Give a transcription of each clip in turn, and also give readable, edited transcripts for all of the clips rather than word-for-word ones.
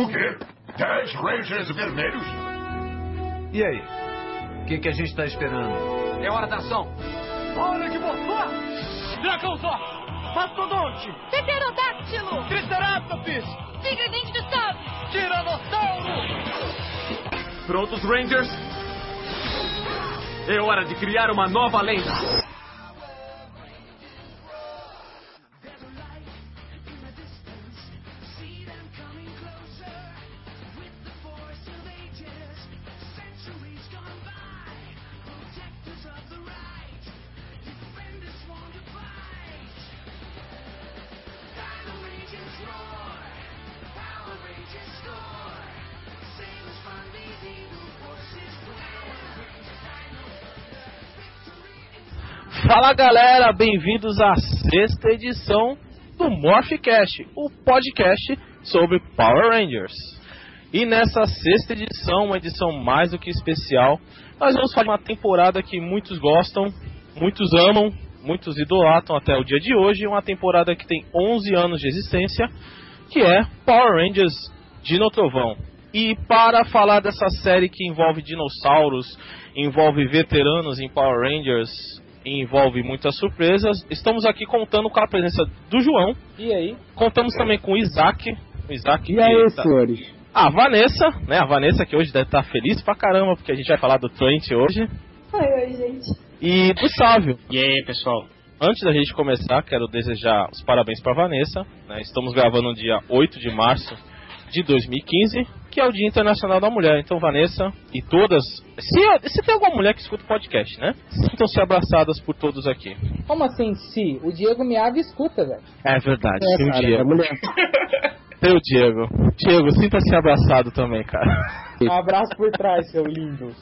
O quê? 10 Rangers vermelhos? E aí? O que a gente tá esperando? É hora da ação. Hora de morfar! Dragãozor! Mastodonte! Pterodáctilo! Triceratops! Tigre-dente de sabre! Tiranossauro! Prontos, Rangers? É hora de criar uma nova lenda. Fala galera, bem-vindos à sexta edição do Morphcast, o podcast sobre Power Rangers. E nessa sexta edição, uma edição mais do que especial, nós vamos falar de uma temporada que muitos gostam, muitos amam, muitos idolatram até o dia de hoje, uma temporada que tem 11 anos de existência, que é Power Rangers Dino Trovão. E para falar dessa série que envolve dinossauros, envolve veteranos em Power Rangers, envolve muitas surpresas, estamos aqui contando com a presença do João. E aí? Contamos também com o Isaac. E aí, senhores? A Vanessa, né? A Vanessa que hoje deve estar feliz pra caramba, porque a gente vai falar do Trent hoje. Oi, gente. E do Sávio. E aí, pessoal? Antes da gente começar, quero desejar os parabéns pra Vanessa, né? Estamos gravando no dia 8 de março de 2015, que é o Dia Internacional da Mulher. Então, Vanessa e todas... Se tem alguma mulher que escuta o podcast, né? Sintam-se abraçadas por todos aqui. Como assim, se? O Diego Miave escuta, velho. É verdade, tem o cara, Diego. é mulher. Tem o Diego. Diego, sinta-se abraçado também, cara. Um abraço por trás, seu lindo.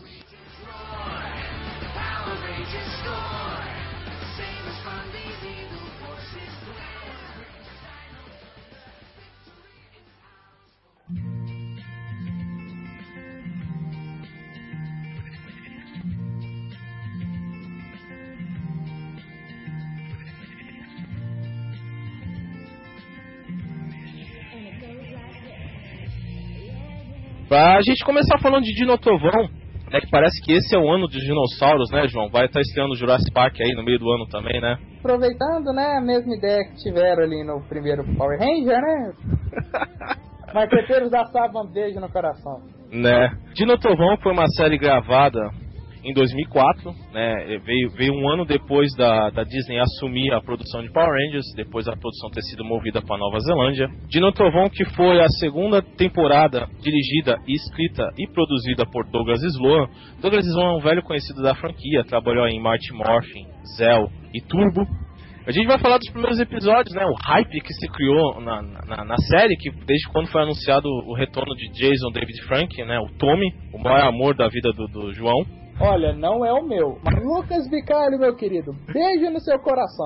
Pra gente começar falando de Dino Trovão, né, que parece que esse é o ano dos dinossauros, né, João? Vai estar estreando o Jurassic Park aí no meio do ano também, né? Aproveitando, né, a mesma ideia que tiveram ali no primeiro Power Ranger, né? Marqueteiros da Saban, beijo no coração. Né? Dino Trovão foi uma série gravada em 2004, né? Veio um ano depois da Disney assumir a produção de Power Rangers, depois da produção ter sido movida para Nova Zelândia. Dino Trovão, que foi a segunda temporada dirigida, escrita e produzida por Douglas Sloan. Douglas Sloan é um velho conhecido da franquia, trabalhou em Mighty Morphin, Zell e Turbo. A gente vai falar dos primeiros episódios, né? O hype que se criou na série, que desde quando foi anunciado o retorno de Jason David Frank, né? O Tommy, o maior amor da vida do João. Olha, não é o meu, mas Lucas Bicalho, meu querido, beijo no seu coração.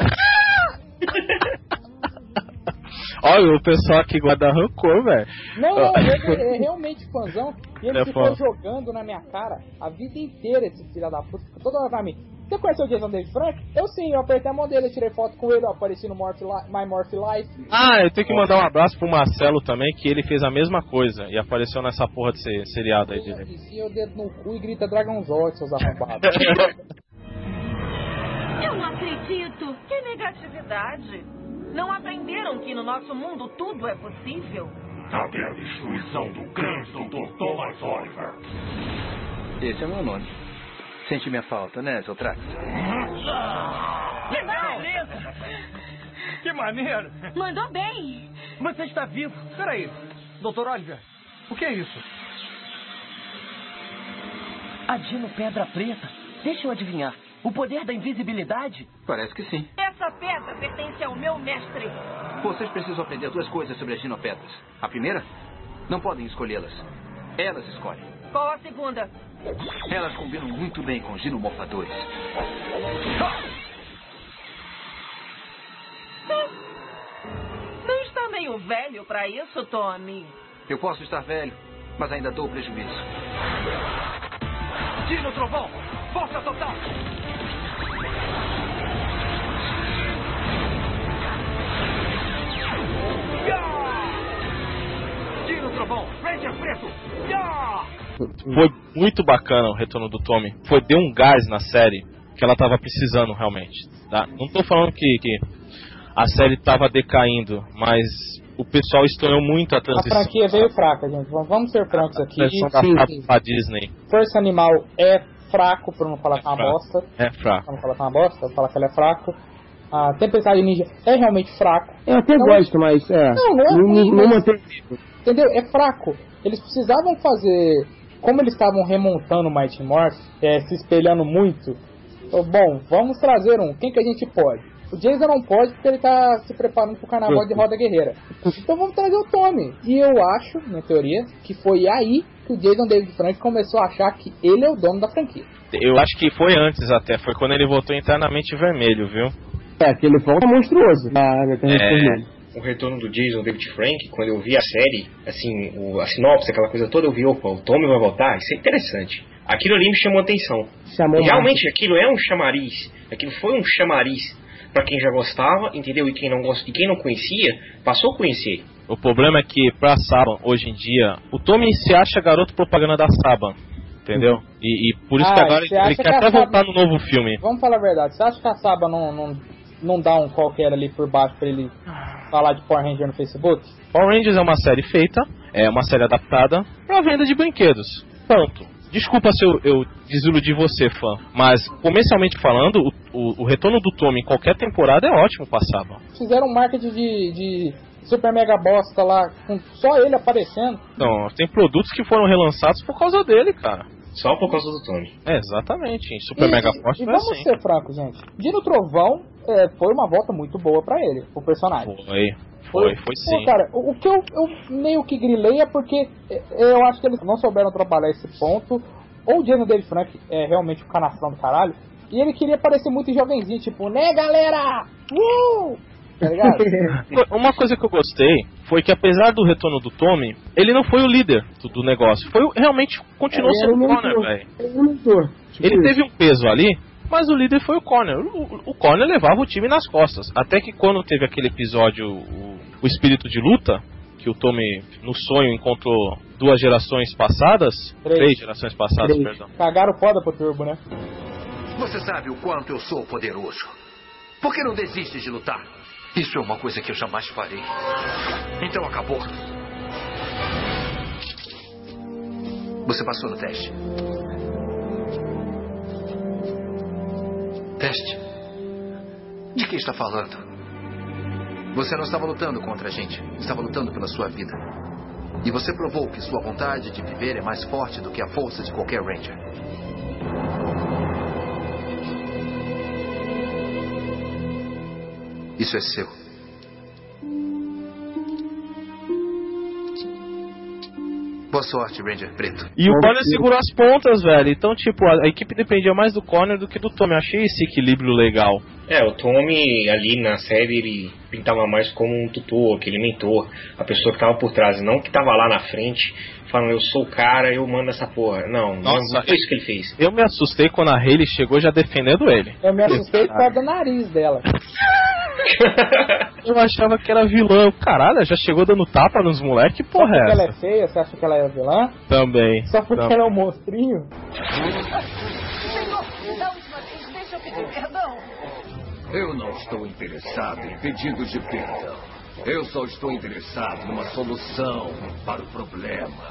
Olha, o pessoal aqui guarda rancor, velho. Não, ele é realmente fãzão. E ele ficou fã. jogando na minha cara a vida inteira, esse filho da puta. Toda hora pra mim. Você conheceu o Jason David Frank? Eu sim, eu apertei a mão dele, eu tirei foto com ele, eu apareci no My Morph Life. Ah, eu tenho que mandar um abraço pro Marcelo também, que ele fez a mesma coisa e apareceu nessa porra de seriado aí dele. Enfia o dedo no cu e grita Dragonzord, seus arrombados. Eu não acredito! Que negatividade! Não aprenderam que no nosso mundo tudo é possível? Cadê a destruição do grande Dr. Thomas Oliver? Esse é o meu nome. Sente minha falta, né, Zotrax? Que beleza! Que maneiro! Mandou bem! Você está vivo. Peraí, Dr. Oliver, o que é isso? A Dino Pedra Preta. Deixa eu adivinhar. O poder da invisibilidade? Parece que sim. Essa pedra pertence ao meu mestre. Vocês precisam aprender duas coisas sobre as dinopedras. A primeira, não podem escolhê-las. Elas escolhem. Qual a segunda? Elas combinam muito bem com os ginomorfadores. Não está meio velho pra isso, Tommy? Eu posso estar velho, mas ainda dou prejuízo. Dino Trovão! Força total! Dino trovão. Ranger preto! Ya! Foi muito bacana o retorno do Tommy. Deu um gás na série que ela tava precisando realmente. Tá? Não tô falando que a série tava decaindo, mas o pessoal estranhou muito a transição. A franquia veio fraca, gente. Vamos ser francos aqui. Da Disney. Força Animal é fraco, por não falar que é uma bosta. É fraco. Pra não falar que é uma bosta, pra falar que ele é fraco. A Tempestade Ninja é realmente fraco. Eu até gosto, mas não mantém. Entendeu? É fraco. Eles precisavam fazer... Como eles estavam remontando o Mighty Morph, se espelhando muito, bom, vamos trazer quem que a gente pode? O Jason não pode porque ele tá se preparando pro carnaval de Roda Guerreira. Então vamos trazer o Tommy. E eu acho, minha teoria, que foi aí que o Jason David Frank começou a achar que ele é o dono da franquia. Eu acho que foi antes até, foi quando ele voltou internamente vermelho, viu? Que ele volta monstruoso. O retorno do Jason David Frank, quando eu vi a série, assim, a sinopse, aquela coisa toda, eu vi, opa, o Tommy vai voltar, isso é interessante. Aquilo ali me chamou a atenção. Realmente aquilo é um chamariz, aquilo foi um chamariz pra quem já gostava, entendeu? E quem não gosta, e quem não conhecia, passou a conhecer. O problema é que pra Saban, hoje em dia, o Tommy se acha garoto propaganda da Saban, entendeu? E por isso que agora ele quer até voltar no novo filme. Vamos falar a verdade, você acha que a Saban não dá um qualquer ali por baixo pra ele falar de Power Ranger no Facebook? Power Rangers é uma série feita, é uma série adaptada pra venda de brinquedos. Ponto. Desculpa se eu desiludi você, fã, mas comercialmente falando, o retorno do Tommy em qualquer temporada é ótimo pra Saban. Fizeram um marketing de super mega bosta lá, com só ele aparecendo. Não, tem produtos que foram relançados por causa dele, cara. Só por causa do Tommy. Exatamente, em super mega forte. E vamos ser francos, gente. Dino Trovão foi uma volta muito boa pra ele, pro personagem. Foi sim. Pô, cara, o que eu meio que grilei é porque eu acho que eles não souberam trabalhar esse ponto. Ou o Jason David Frank é realmente o canastrão do caralho, e ele queria parecer muito jovenzinho, tipo, né, galera? Tá ligado? Uma coisa que eu gostei foi que, apesar do retorno do Tommy, ele não foi o líder do negócio. Realmente continuou sendo o Connor, velho. Ele teve um peso ali, mas o líder foi o Connor. O Connor levava o time nas costas. Até que quando teve aquele episódio, o espírito de luta, que o Tommy, no sonho, encontrou 2 gerações passadas. 3 gerações passadas, perdão. Cagaram foda pro Turbo, né? Você sabe o quanto eu sou poderoso. Por que não desiste de lutar? Isso é uma coisa que eu jamais farei. Então acabou. Você passou no teste. Teste? De que está falando? Você não estava lutando contra a gente. Estava lutando pela sua vida. E você provou que sua vontade de viver é mais forte do que a força de qualquer Ranger. Isso é seu. Boa sorte, Ranger Preto. E o Connor segurou as pontas, velho. Então, tipo, a equipe dependia mais do Connor do que do Tommy. Eu achei esse equilíbrio legal. O Tommy ali na série, ele pintava mais como um tutor, aquele mentor, a pessoa que tava por trás, não que tava lá na frente, falando, eu sou o cara, eu mando essa porra. Não, nossa, não foi isso que ele fez. Eu me assustei quando a Hayley chegou já defendendo ele. Eu me assustei por causa do nariz dela. Eu achava que era vilã. Caralho, já chegou dando tapa nos moleques? Que porra é essa? Ela é feia? Você acha que ela é vilã? Também. Só porque ela é um monstrinho? Senhor, da última vez, deixa eu pedir perdão. Eu não estou interessado em pedidos de perdão. Eu só estou interessado numa solução para o problema.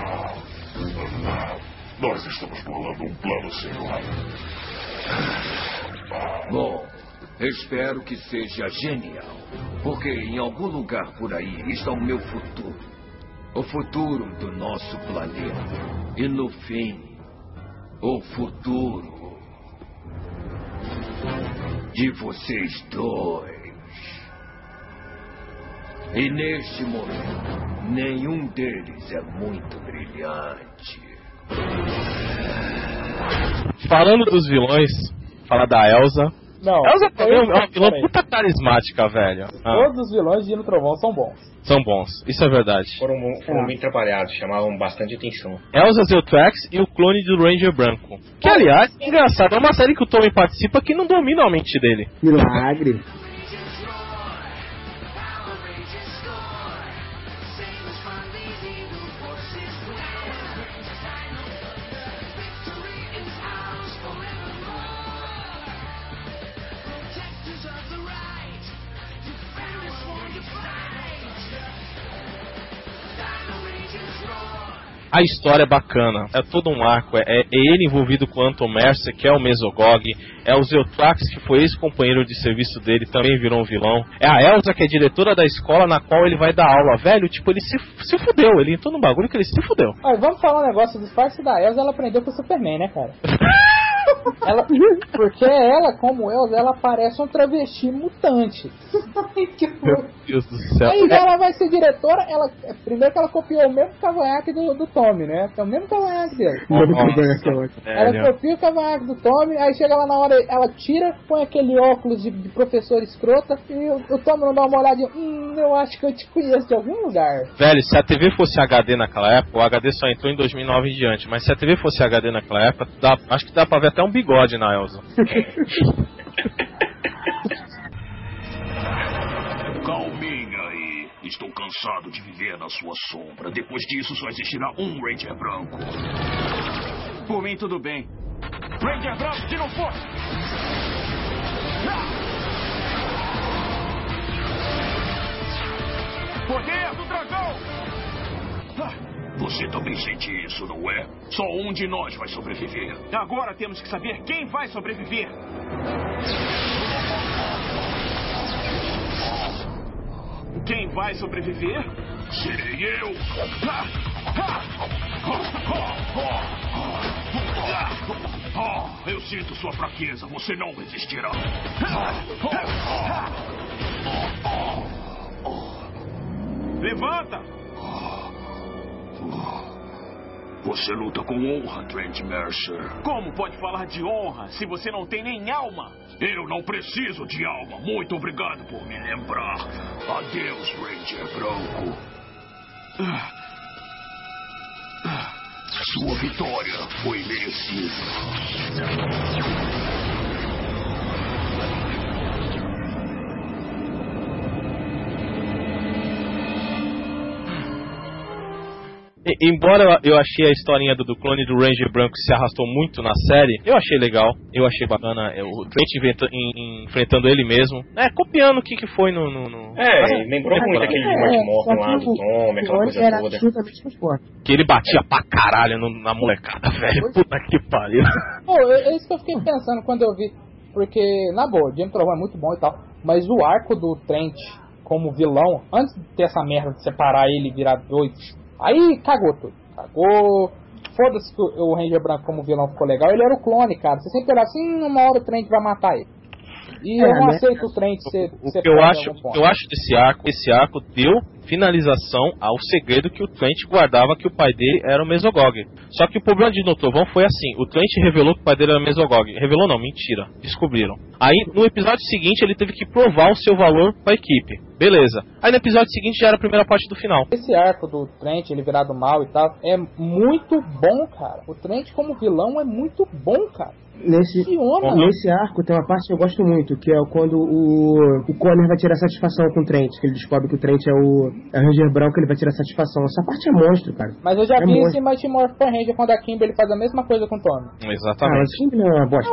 Nós estamos bolando um plano, senhor. Bom, espero que seja genial. Porque em algum lugar por aí está o meu futuro. O futuro do nosso planeta. E no fim, o futuro de vocês dois. E neste momento, nenhum deles é muito brilhante. Falando dos vilões, falar da Elsa. Não, Elsa também é uma vilã puta carismática, velho. Todos os vilões de Dino Trovão são bons. São bons, isso é verdade. Foram bem trabalhados, chamavam bastante atenção. Elsa Zeutrax e o clone do Ranger Branco. Que, aliás, engraçado, é uma série que o Tommy participa que não domina a mente dele. Milagre. A história é bacana, é todo um arco, é ele envolvido com o Anton Mercer, que é o Mesogog, é o Zeutrax, que foi ex-companheiro de serviço dele, também virou um vilão, é a Elsa, que é diretora da escola na qual ele vai dar aula, velho, tipo, ele se fudeu, ele entrou num bagulho que ele se fudeu. Olha, vamos falar um negócio dos disfarce da Elsa, ela aprendeu com o Superman, né, cara? Porque ela, como Elsa, ela parece um travesti mutante. Meu Deus do céu. Aí ela vai ser diretora, primeiro que ela copiou o mesmo cavanhaque do Tommy, né? É o mesmo cavanhaque dele. Ela copia o cavanhaque do Tommy, aí chega lá na hora, ela tira, põe aquele óculos de professor escrota e o Tommy não dá uma olhadinha. Eu acho que eu te conheço de algum lugar. Velho, se a TV fosse HD naquela época, o HD só entrou em 2009 em diante, mas se a TV fosse HD naquela época, acho que dá pra ver até um bigode na Elsa. Calminha aí. Estou cansado de viver na sua sombra. Depois disso, só existirá um Ranger branco. Por mim, tudo bem. Ranger branco, que não for! Poder do dragão! Você também sente isso, não é? Só um de nós vai sobreviver. Agora temos que saber quem vai sobreviver. Quem vai sobreviver? Serei eu. Eu sinto sua fraqueza. Você não resistirá. Levanta! Você luta com honra, Trent Mercer. Como pode falar de honra se você não tem nem alma? Eu não preciso de alma. Muito obrigado por me lembrar. Adeus, Ranger Branco. Sua vitória foi merecida. Embora eu achei a historinha do clone do Ranger Branco que se arrastou muito na série, eu achei legal, eu achei bacana, o Trent enfrentando ele mesmo, copiando o que foi no... lembrou muito aquele de Mighty Morphin lá do Tom, aquela coisa era toda. absolutamente mais forte. Que ele batia pra caralho na molecada, velho, puta que pariu. É isso que eu fiquei pensando quando eu vi, porque, na boa, o James Trovão é muito bom e tal, mas o arco do Trent como vilão, antes de ter essa merda de separar ele e virar dois... Aí cagou tudo. Foda-se que o Ranger Branco como vilão ficou legal. Ele era o clone, cara. Você sempre era assim, uma hora o Trent vai matar ele. E eu não aceito o Trent ser eu acho desse esse arco deu finalização ao segredo que o Trent guardava, que o pai dele era o Mesogog. Só que o problema de No Trovão foi assim: o Trent revelou que o pai dele era o Mesogog. Revelou não, mentira, descobriram. Aí no episódio seguinte ele teve que provar o seu valor pra equipe. Beleza. Aí no episódio seguinte já era a primeira parte do final. Esse arco do Trent, ele virado mal e tal, é muito bom, cara. O Trent como vilão é muito bom, cara. Nesse arco tem uma parte que eu gosto muito, que é quando o Connor vai tirar satisfação com o Trent, que ele descobre que o Trent é o Ranger Branco, ele vai tirar satisfação. Essa parte é monstro, cara. Mas eu já vi esse Mighty Morphin Power Ranger quando a Kimberly faz a mesma coisa com o Tommy. Exatamente. Mas Kimberly é uma bosta.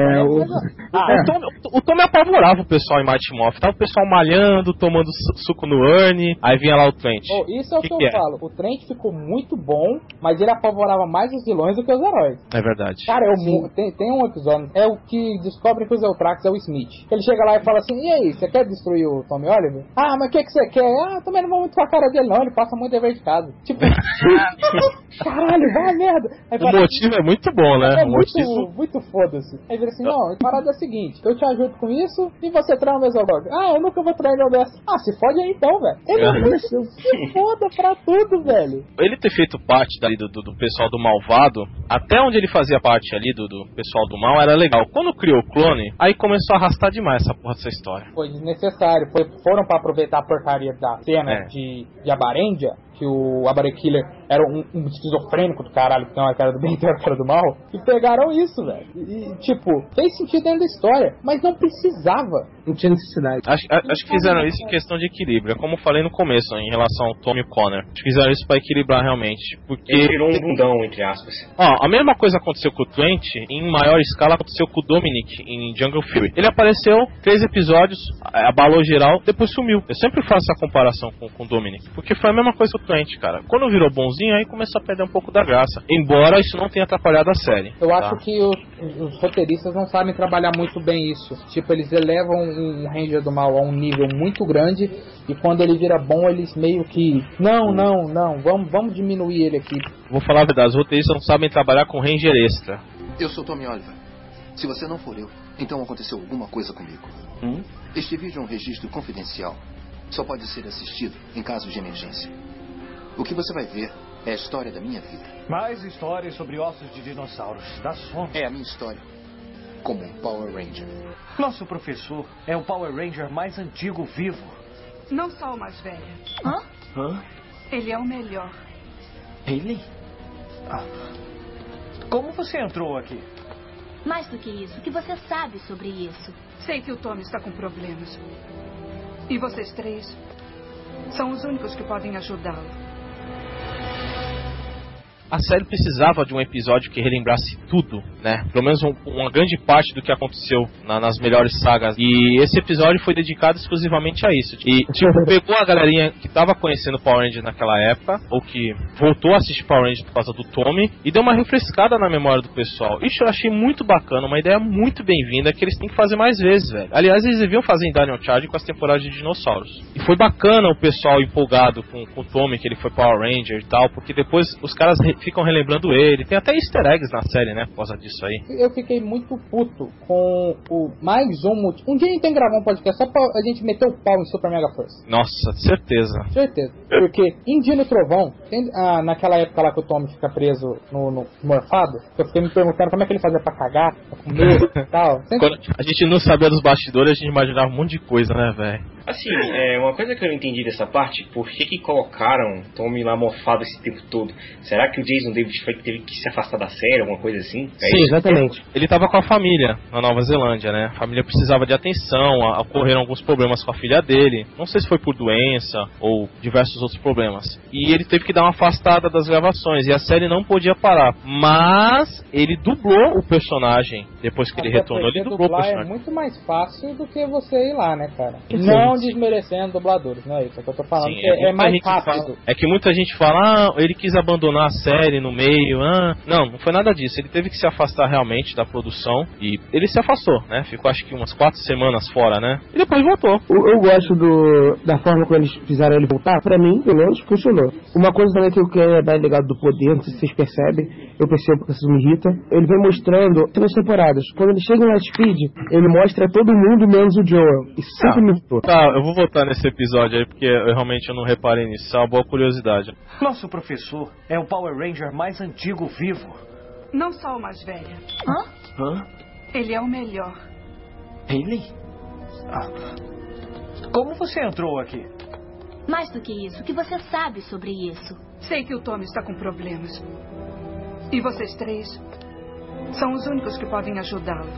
O Tommy apavorava o pessoal em Mighty Morphin. Tava o pessoal malhando, tomando suco no Ernie, aí vinha lá o Trent. Isso é o que eu falo. O Trent ficou muito bom, mas ele apavorava mais os vilões do que os heróis. É verdade. Cara, tem um episódio, é o que descobre que o Zeutrax é o Smith. Ele chega lá e fala assim: e aí, você quer destruir o Tommy Oliver? Ah, mas o que você quer? Também não vou muito com a cara dele não, ele passa muito dever de casa. Tipo, caralho, vai a merda. Aí o motivo é muito bom, né? Muito foda-se. Aí vira assim: não, a parada é a seguinte, eu te ajudo com isso e você trai o Mesogog. Eu nunca vou trair meu mestre. Se fode aí então, velho. Ele se foda pra tudo, velho. Ele ter feito parte dali do pessoal do malvado, até onde ele fazia parte ali do pessoal do mal, era legal. Quando criou o clone, aí começou a arrastar demais essa porra dessa história. Foi desnecessário. Foram pra aproveitar a porcaria da cena de Abarendia, que o Abare Killer era um esquizofrênico do caralho, que tem uma cara do bem e uma cara do mal, e pegaram isso, velho. E, tipo, fez sentido dentro da história, mas não precisava. Não tinha necessidade. Acho que fizeram isso em questão de equilíbrio. É como eu falei no começo, em relação ao Tommy Connor. Acho que fizeram isso pra equilibrar realmente. Porque ele virou um bundão, entre aspas. A mesma coisa aconteceu com o Trent, em maior escala aconteceu com o Dominic em Jungle Fury. Ele apareceu, 3 episódios, abalou geral, depois sumiu. Eu sempre faço essa comparação com o Dominic, porque foi a mesma coisa com o Trent, cara. Quando virou bonzinho, aí começou a perder um pouco da graça. Embora isso não tenha atrapalhado a série. Eu acho que os roteiristas não sabem trabalhar muito bem isso. Tipo, eles elevam um Ranger do Mal a um nível muito grande, e quando ele vira bom, eles meio que... Não, vamos diminuir ele aqui. Vou falar a verdade, os roteiristas não sabem trabalhar com Ranger extra. Eu sou Tommy Oliver. Se você não for eu, então aconteceu alguma coisa comigo. Este vídeo é um registro confidencial. Só pode ser assistido em caso de emergência. O que você vai ver é a história da minha vida. Mais histórias sobre ossos de dinossauros. Das fontes. É a minha história como um Power Ranger. Nosso professor é o Power Ranger mais antigo vivo. Não só o mais velho. Hã? Ele é o melhor. Ele? Como você entrou aqui? Mais do que isso, o que você sabe sobre isso? Sei que o Tommy está com problemas. E vocês 3 são os únicos que podem ajudá-lo. A série precisava de um episódio que relembrasse tudo, né? Pelo menos uma grande parte do que aconteceu nas melhores sagas. E esse episódio foi dedicado exclusivamente a isso. E, tipo, pegou a galerinha que tava conhecendo Power Rangers naquela época, ou que voltou a assistir Power Rangers por causa do Tommy, e deu uma refrescada na memória do pessoal. Isso eu achei muito bacana, uma ideia muito bem-vinda, que eles têm que fazer mais vezes, velho. Aliás, eles deviam fazer em Daniel Charge com as temporadas de dinossauros. E foi bacana o pessoal empolgado com o Tommy, que ele foi Power Ranger e tal, porque depois os caras ficam relembrando ele. Tem até easter eggs na série, né? Por causa disso aí. Eu fiquei muito puto com o mais um... Um dia a gente tem que gravar um podcast só pra a gente meter o pau em Super Mega Force. Nossa, certeza. Certeza. Porque em Dino Trovão, naquela época lá que o Tommy fica preso no morfado, eu fiquei me perguntando como é que ele fazia pra cagar, pra comer e tal. Quando a gente não sabia dos bastidores, a gente imaginava um monte de coisa, né, velho? Assim, uma coisa que eu não entendi dessa parte, por que colocaram Tommy lá morfado esse tempo todo? Será que o Jason David Frank teve que se afastar da série, alguma coisa assim? Sim, exatamente. Ele tava com a família na Nova Zelândia, né? A família precisava de atenção, ocorreram alguns problemas com a filha dele. Não sei se foi por doença ou diversos outros problemas. E ele teve que dar uma afastada das gravações, e a série não podia parar. Mas ele dublou o personagem. Depois que ele retornou, ele dublou o personagem. É muito mais fácil do que você ir lá, né, cara? Não desmerecendo dubladores, não é isso que eu tô falando. Sim, é mais rápido. É que muita gente fala, ele quis abandonar a série no meio. Não foi nada disso. Ele teve que se afastar realmente da produção, e ele se afastou, né? Ficou acho que umas 4 semanas fora, né? E depois voltou. Eu gosto da forma como eles fizeram ele voltar. Pra mim, pelo menos, funcionou. Uma coisa também que é bem ligado do poder, não sei se vocês percebem, eu percebo porque isso me irrita. Ele vem mostrando 3 temporadas. Quando ele chega no Speed, ele mostra todo mundo menos o Joel. Isso sempre me irritou. Tá, eu vou voltar nesse episódio aí, porque eu realmente não reparei nisso. Isso é uma boa curiosidade. Nosso professor é o Power Ranger mais antigo vivo. Não só o mais velho. Hã? Ele é o melhor. Ele? Como você entrou aqui? Mais do que isso, o que você sabe sobre isso? Sei que o Tommy está com problemas. E vocês 3 são os únicos que podem ajudá-lo.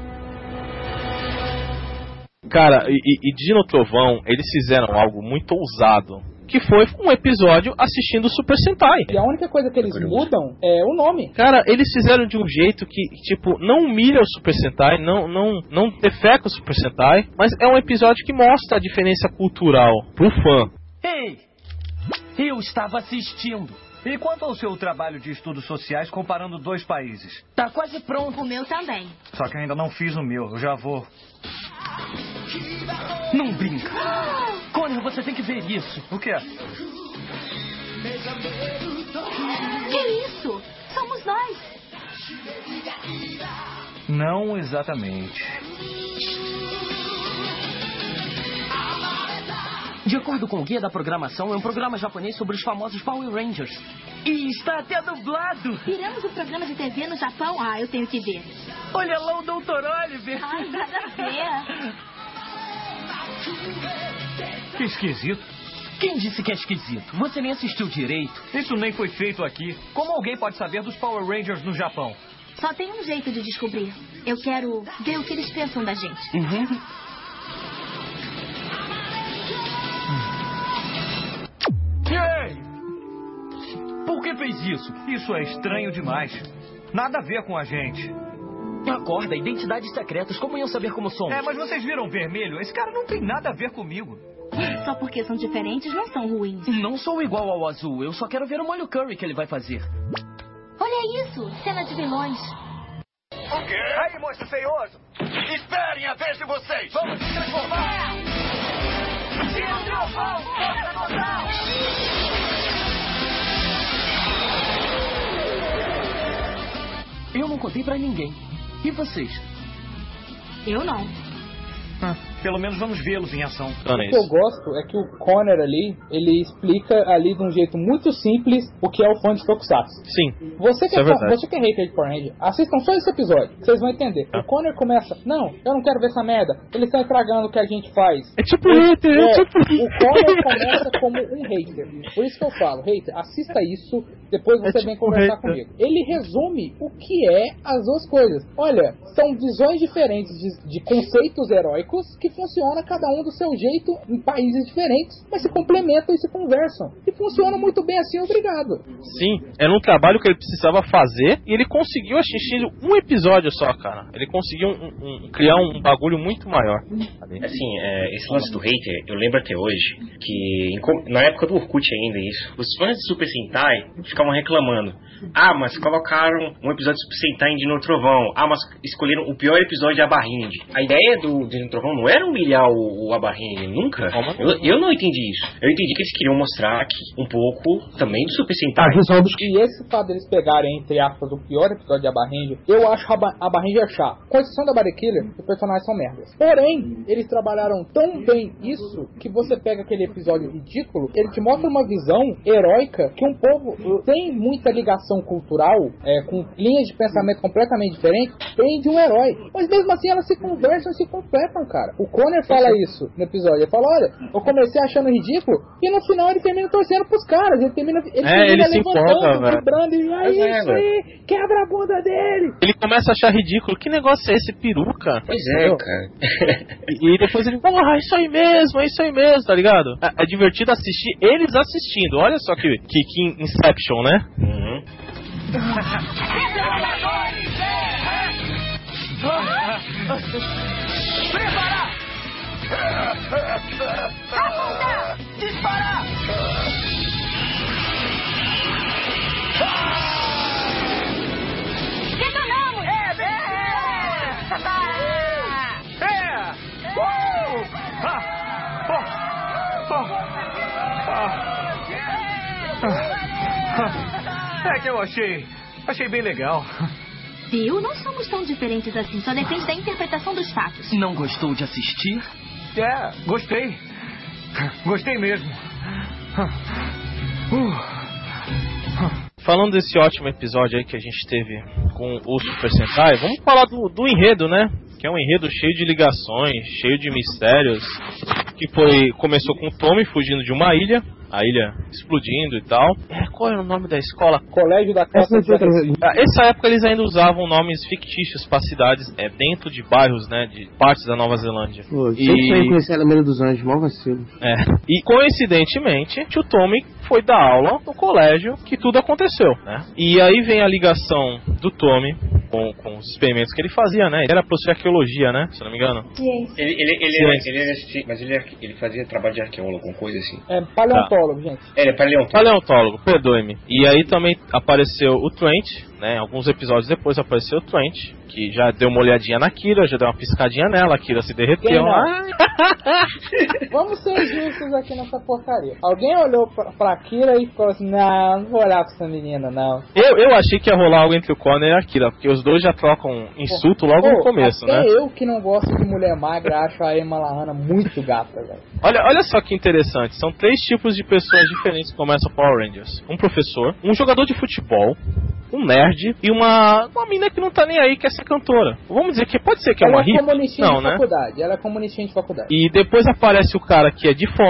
Cara, e Dino Trovão, eles fizeram algo muito ousado, que foi um episódio assistindo o Super Sentai. E a única coisa que eles mudam é o nome. Cara, eles fizeram de um jeito que, tipo, não humilha o Super Sentai, não defeca o Super Sentai, mas é um episódio que mostra a diferença cultural pro fã. Ei! Eu estava assistindo. E quanto ao seu trabalho de estudos sociais comparando 2 países? Tá quase pronto. O meu também. Só que eu ainda não fiz o meu, eu já vou. Não brinca. Connor, você tem que ver isso. O que é? Que isso? Somos nós. Não exatamente. De acordo com o guia da programação, é um programa japonês sobre os famosos Power Rangers. E está até dublado. Viramos o programa de TV no Japão? Eu tenho que ver. Olha lá o Dr. Oliver. Ai, nada a ver. Que esquisito. Quem disse que é esquisito? Você nem assistiu direito. Isso nem foi feito aqui. Como alguém pode saber dos Power Rangers no Japão? Só tem um jeito de descobrir. Eu quero ver o que eles pensam da gente. Jay! Por que fez isso? Isso é estranho demais. Nada a ver com a gente. Acorda, identidades secretas, como iam saber como somos? Mas vocês viram vermelho? Esse cara não tem nada a ver comigo. Só porque são diferentes não são ruins. Não sou igual ao azul, eu só quero ver o molho curry que ele vai fazer. Olha isso, cena de vilões. O quê? Aí, monstro feioso! Esperem a vez de vocês! Vamos se transformar! Tira o trovão! Força total! Eu não contei pra ninguém. E vocês? Eu não. Pelo menos vamos vê-los em ação. O que eu gosto é que o Connor ali, ele explica ali de um jeito muito simples o que é o fã de Tokusatsu. Sim. Você que é hater de Power Ranger, assistam só esse episódio, que vocês vão entender. O Connor começa, não, eu não quero ver essa merda, eles estão estragando o que a gente faz. É tipo hater, O Connor começa como um hater. Por isso que eu falo, hater, assista isso, depois você vem conversar comigo. Ele resume o que é as duas coisas. Olha, são visões diferentes de conceitos heróicos que funcionam cada um do seu jeito em países diferentes, mas se complementam e se conversam. E funciona muito bem assim, obrigado. Sim, era um trabalho que ele precisava fazer e ele conseguiu assistir um episódio só, cara. Ele conseguiu criar um bagulho muito maior. Assim, esse lance do hater, eu lembro até hoje que na época do Orkut ainda isso, os fãs de Super Sentai ficavam reclamando. Mas colocaram um episódio de Super Sentai em Dino Trovão. Mas escolheram o pior episódio de Abarrind. A ideia do Dino Trovão não era humilhar o Abarrind, nunca. Eu não entendi isso. Eu entendi que eles queriam mostrar aqui um pouco também do Super Sentai. E esse fato deles pegarem, entre aspas, o pior episódio de Abarrind, eu acho Abarrind chato. Com exceção da Barekiller, os personagens são merdas. Porém, eles trabalharam tão bem isso que você pega aquele episódio ridículo, ele te mostra uma visão heróica que um povo tem muita ligação cultural, com linhas de pensamento completamente diferentes, tem de um herói. Mas mesmo assim elas se conversam e se completam, cara. O Connor fala isso no episódio. Ele fala, olha, eu comecei achando ridículo e no final ele termina torcendo pros caras. Ele termina levantando, vibrando e isso aí, quebra a bunda dele. Ele começa a achar ridículo. Que negócio é esse, peruca? Pois é, cara. E depois ele fala, isso aí mesmo, tá ligado? É divertido assistir eles assistindo. Olha só que Inception, né? Uhum. Prepara! Afundar! Disparar! Detonamos! É que eu achei bem legal. Viu? Não somos tão diferentes assim. Só depende da interpretação dos fatos. Não gostou de assistir? Gostei. Gostei mesmo. Falando desse ótimo episódio aí que a gente teve com o Super Sentai, vamos falar do enredo, né? Que é um enredo cheio de ligações, cheio de mistérios, que começou com o Tommy fugindo de uma ilha, a ilha explodindo e tal. Qual era o nome da escola? Colégio da Costa. Essa época eles ainda usavam nomes fictícios para cidades dentro de bairros, né, de partes da Nova Zelândia. Sempre conhecer a Alameda dos Anjos, mó vacilo. E coincidentemente, o Tommy foi dar aula no colégio que tudo aconteceu, né? E aí vem a ligação do Tommy com os experimentos que ele fazia, né? Ele era professor de arqueologia, né? Se não me engano. Ele fazia trabalho de arqueólogo, uma coisa assim. Paleontólogo, gente. Ele é paleontólogo. Paleontólogo, perdoe-me. E aí também apareceu o Trent, né? Alguns episódios depois apareceu o Trent, que já deu uma olhadinha na Kira, já deu uma piscadinha nela, a Kira se derreteu. Vamos ser justos aqui nessa porcaria. Alguém olhou pra Kira e falou assim, não vou olhar pra essa menina, não. Eu achei que ia rolar algo entre o Connor e a Kira, porque os dois já trocam insulto logo no começo, né? Eu que não gosto de mulher magra, acho a Emma Lahana muito gata, velho. Olha só que interessante, são 3 tipos de pessoas diferentes que começam Power Rangers. Um professor, um jogador de futebol, um nerd e uma mina que não tá nem aí, que é ser cantora. Vamos dizer que pode ser que é uma hippie? Não, né? Ela é comunistinha de faculdade. E depois aparece o cara que é de fora,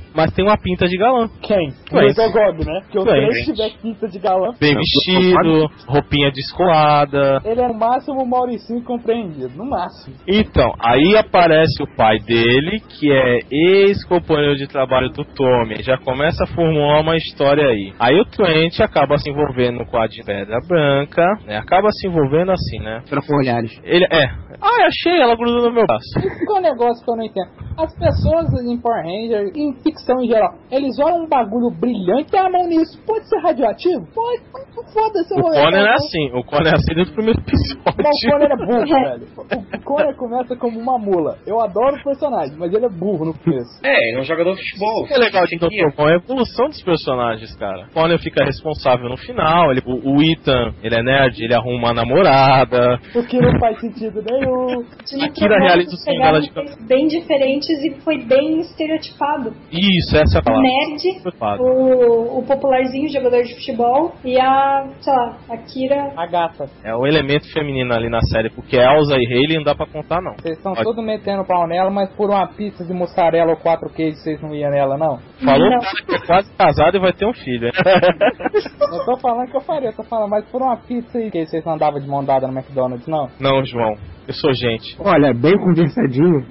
mas tem uma pinta de galã. Quem? Trent. O Gob, né? Porque o Trent tiver pinta de galã. Bem vestido, roupinha descolada. Ele é no máximo o Mauricinho compreendido, no máximo. Então, aí aparece o pai dele, que é ex-companheiro de trabalho do Tommy. Já começa a formular uma história aí. Aí o Trent acaba se envolvendo com a de Pedra Branca, né? Acaba se envolvendo assim, né? Trocou olhares. Ele achei, ela grudou no meu braço. Isso que é um negócio que eu não entendo. As pessoas em Power Ranger, em ficção em geral, eles olham um bagulho brilhante e tem a mão nisso. Pode ser radioativo? Pode. Foda-se. O Connor é assim. O Connor é assim desde o primeiro episódio. Não, o Connor é burro, velho. O Connor começa como uma mula. Eu adoro o personagem, mas ele é burro no começo. Ele é um jogador de futebol. O que é legal de Dr. Bom é a evolução dos personagens, cara. O Connor fica responsável no final. O Ethan, ele é nerd, ele arruma uma namorada. O que não faz sentido nenhum. A Kira realiza o sonho dela de bem diferentes e foi bem estereotipado. Isso, essa é a palavra. Nerd, o popularzinho jogador de futebol e a Kira. A gata. É o elemento feminino ali na série, porque Elsa e Hayley não dá pra contar, não. Vocês estão todos metendo pau nela, mas por uma pizza de mussarela ou 4 queijos vocês não iam nela, não? Falou que é quase casado e vai ter um filho, hein? Eu tô falando que eu faria, tô falando, mas por uma pizza aí que vocês não andavam de mão dada no McDonald's, não? Não, João. Eu sou gente. Olha, bem conversadinho.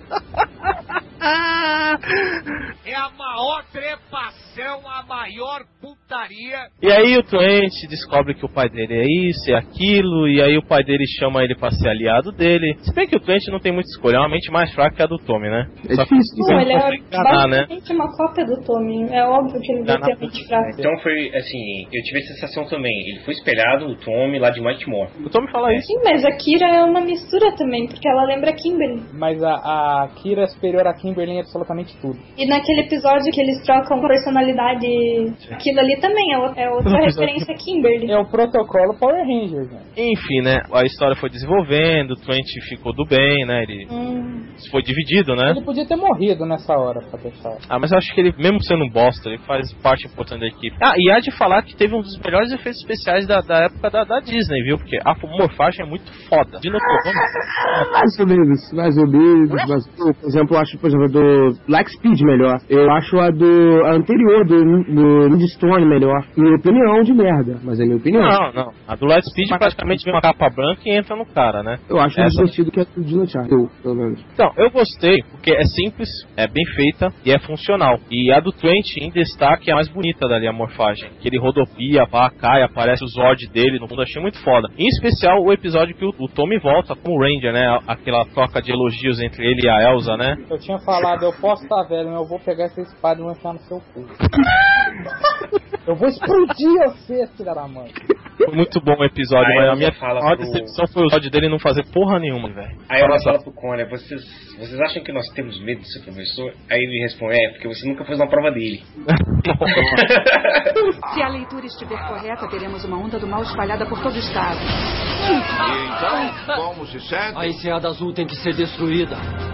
É a maior trepação, a maior putaria. E aí o Trent descobre que o pai dele é isso, é aquilo, e aí o pai dele chama ele pra ser aliado dele. Se bem que o Trent não tem muita escolha, é uma mente mais fraca que a do Tommy, né? É difícil. Não, ele é basicamente uma cópia do Tommy. É óbvio que ele vai ter a mente fraca. Então foi assim, eu tive essa sensação também. Ele foi espelhado, o Tommy, lá de Mighty Morphin. O Tommy fala isso. Sim, mas a Kira é uma mistura também, porque ela lembra a Kimberly. Mas a Kira é superior a Kimberly em absolutamente tudo. E naquele episódio que eles trocam personalidade, aquilo ali também é outra referência a Kimberly. É o protocolo Power Rangers, né? Enfim, né? A história foi desenvolvendo, o Trent ficou do bem, né? Ele foi dividido, né? Ele podia ter morrido nessa hora, pra deixar. Mas eu acho que ele, mesmo sendo um bosta, ele faz parte importante da equipe. E há de falar que teve um dos melhores efeitos especiais da época da Disney, viu? Porque a morfagem é muito foda. De novo, mais ou menos. Mas, por exemplo, eu acho, por exemplo, do Black Speed melhor. Eu acho a anterior, do Midstone melhor. Minha opinião de merda, mas é minha opinião. Não. A do Lightspeed praticamente vem uma capa branca e entra no cara, né? Eu acho mais divertido que a do Dino Charge, pelo menos. Então, eu gostei, porque é simples, é bem feita e é funcional. E a do Trent, em destaque, é a mais bonita dali, a morfagem. Que ele rodopia, cai, aparece o Zord dele, no fundo, achei muito foda. Em especial, o episódio que o Tommy volta com o Ranger, né? Aquela troca de elogios entre ele e a Elsa, né? Eu tinha falado, eu posso estar velho, mas eu vou pegar essa espada e vou enfiar no seu cu. Eu vou explodir você, filha da mãe. Foi muito bom o episódio, mas a minha maior decepção foi o Zord dele não fazer porra nenhuma, velho. Aí ela fala pro Connor, vocês acham que nós temos medo do seu professor? Aí ele responde, porque você nunca fez uma prova dele. Se a leitura estiver correta, teremos uma onda do mal espalhada por todo o estado. E então, como se sente? A enseada azul tem que ser destruída.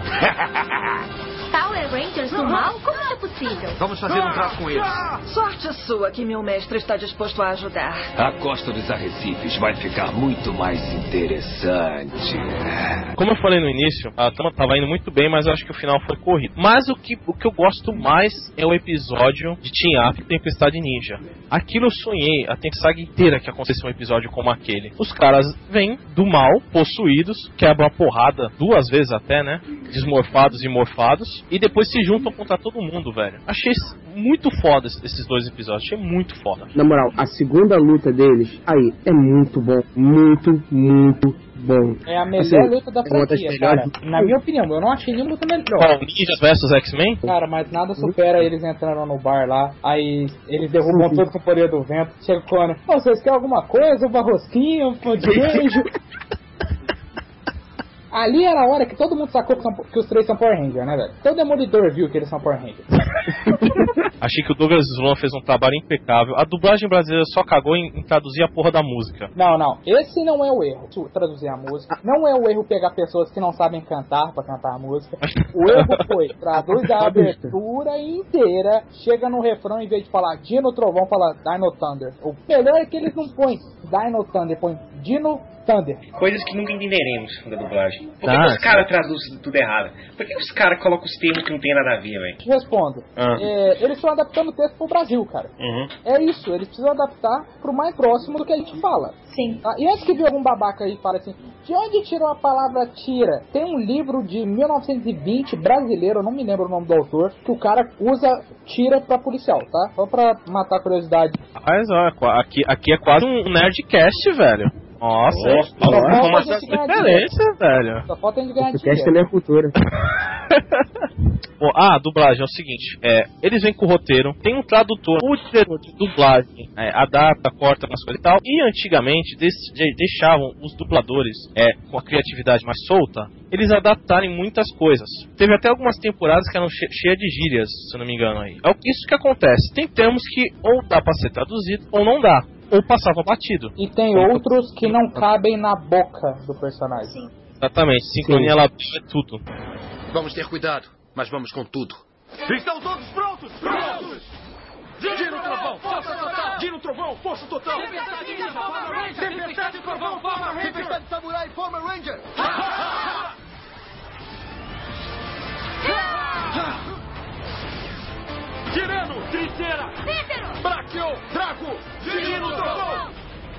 Power Rangers do mal? Como isso é possível? Vamos fazer um trato com eles. Sorte sua que meu mestre está disposto a ajudar. A costa dos arrecifes vai ficar muito mais interessante. Como eu falei no início, a trama estava indo muito bem, mas eu acho que o final foi corrido. Mas o que eu gosto mais é o episódio de Team Up, Tempestade Ninja. Aquilo eu sonhei a Tempestade inteira que acontecesse um episódio como aquele. Os caras vêm do mal, possuídos, quebram a porrada 2 vezes até, né? Desmorfados e morfados. E depois se juntam contra todo mundo, velho. Achei muito foda esses 2 episódios. Achei muito foda. Na moral, a segunda luta deles, aí, é muito bom. Muito bom. É a melhor luta da franquia, cara. Na minha opinião, eu não achei nenhuma luta melhor. Ninjas vs X-Men? Cara, mas nada supera eles entrando no bar lá. Aí eles derrubam tudo com o poder do vento. Chega o Connor. Vocês querem alguma coisa? Uma rosquinha? Um pão de queijo? Ali era a hora que todo mundo sacou que os 3 são Power Rangers, né, velho? Até o Demolidor viu que eles são Power Rangers. Achei que o Douglas Sloan fez um trabalho impecável. A dublagem brasileira só cagou em traduzir a porra da música. Não. Esse não é o erro, traduzir a música. Não é o erro pegar pessoas que não sabem cantar pra cantar a música. O erro foi traduz a abertura inteira, chega no refrão, em vez de falar Dino Trovão, fala Dino Thunder. O melhor é que eles não põem Dino Thunder, põem Dino Thunder. Coisas que nunca entenderemos da dublagem. Por que os caras traduzem tudo errado? Por que os caras colocam os termos que não tem nada a ver, velho? Respondo. Eles estão adaptando o texto pro Brasil, cara. É isso, eles precisam adaptar pro mais próximo do que a gente fala. Sim. E antes que venha algum babaca aí e fale assim, de onde tirou a palavra tira? Tem um livro de 1920 brasileiro, eu não me lembro o nome do autor, que o cara usa tira pra policial, tá? Só pra matar a curiosidade. Mas ó, aqui é quase um Nerdcast, velho. Nossa, como essa diferença, velho. Só falta a gente ganhar dinheiro. Também é cultura. Bom, a dublagem é o seguinte, eles vêm com o roteiro, tem um tradutor, o diretor de dublagem adapta, corta umas coisas e tal, e antigamente deixavam os dubladores com a criatividade mais solta, eles adaptarem muitas coisas. Teve até algumas temporadas que eram cheias de gírias, se eu não me engano aí. É isso que acontece, tem termos que ou dá pra ser traduzido ou não dá. Ou passava batido. E tem outros que não cabem na boca do personagem. Sim. Exatamente, sincronia labial é tudo. Vamos ter cuidado, mas vamos com tudo. Estão todos prontos? Prontos! Gira o trovão, força total! Gira o trovão, força total! Tempestade ninja, Power Ranger! Tempestade trovão, Power Ranger! Tempestade samurai, Power Ranger! Tirano, Triceira! Cícero! Brachio, Draco! Divino trovão!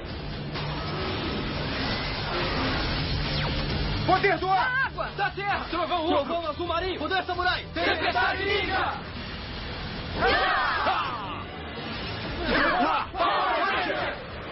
Poder do ar! Da água! Da terra! Trovão azul marinho! Poder samurai! Tempestade ninja! Power Ranger!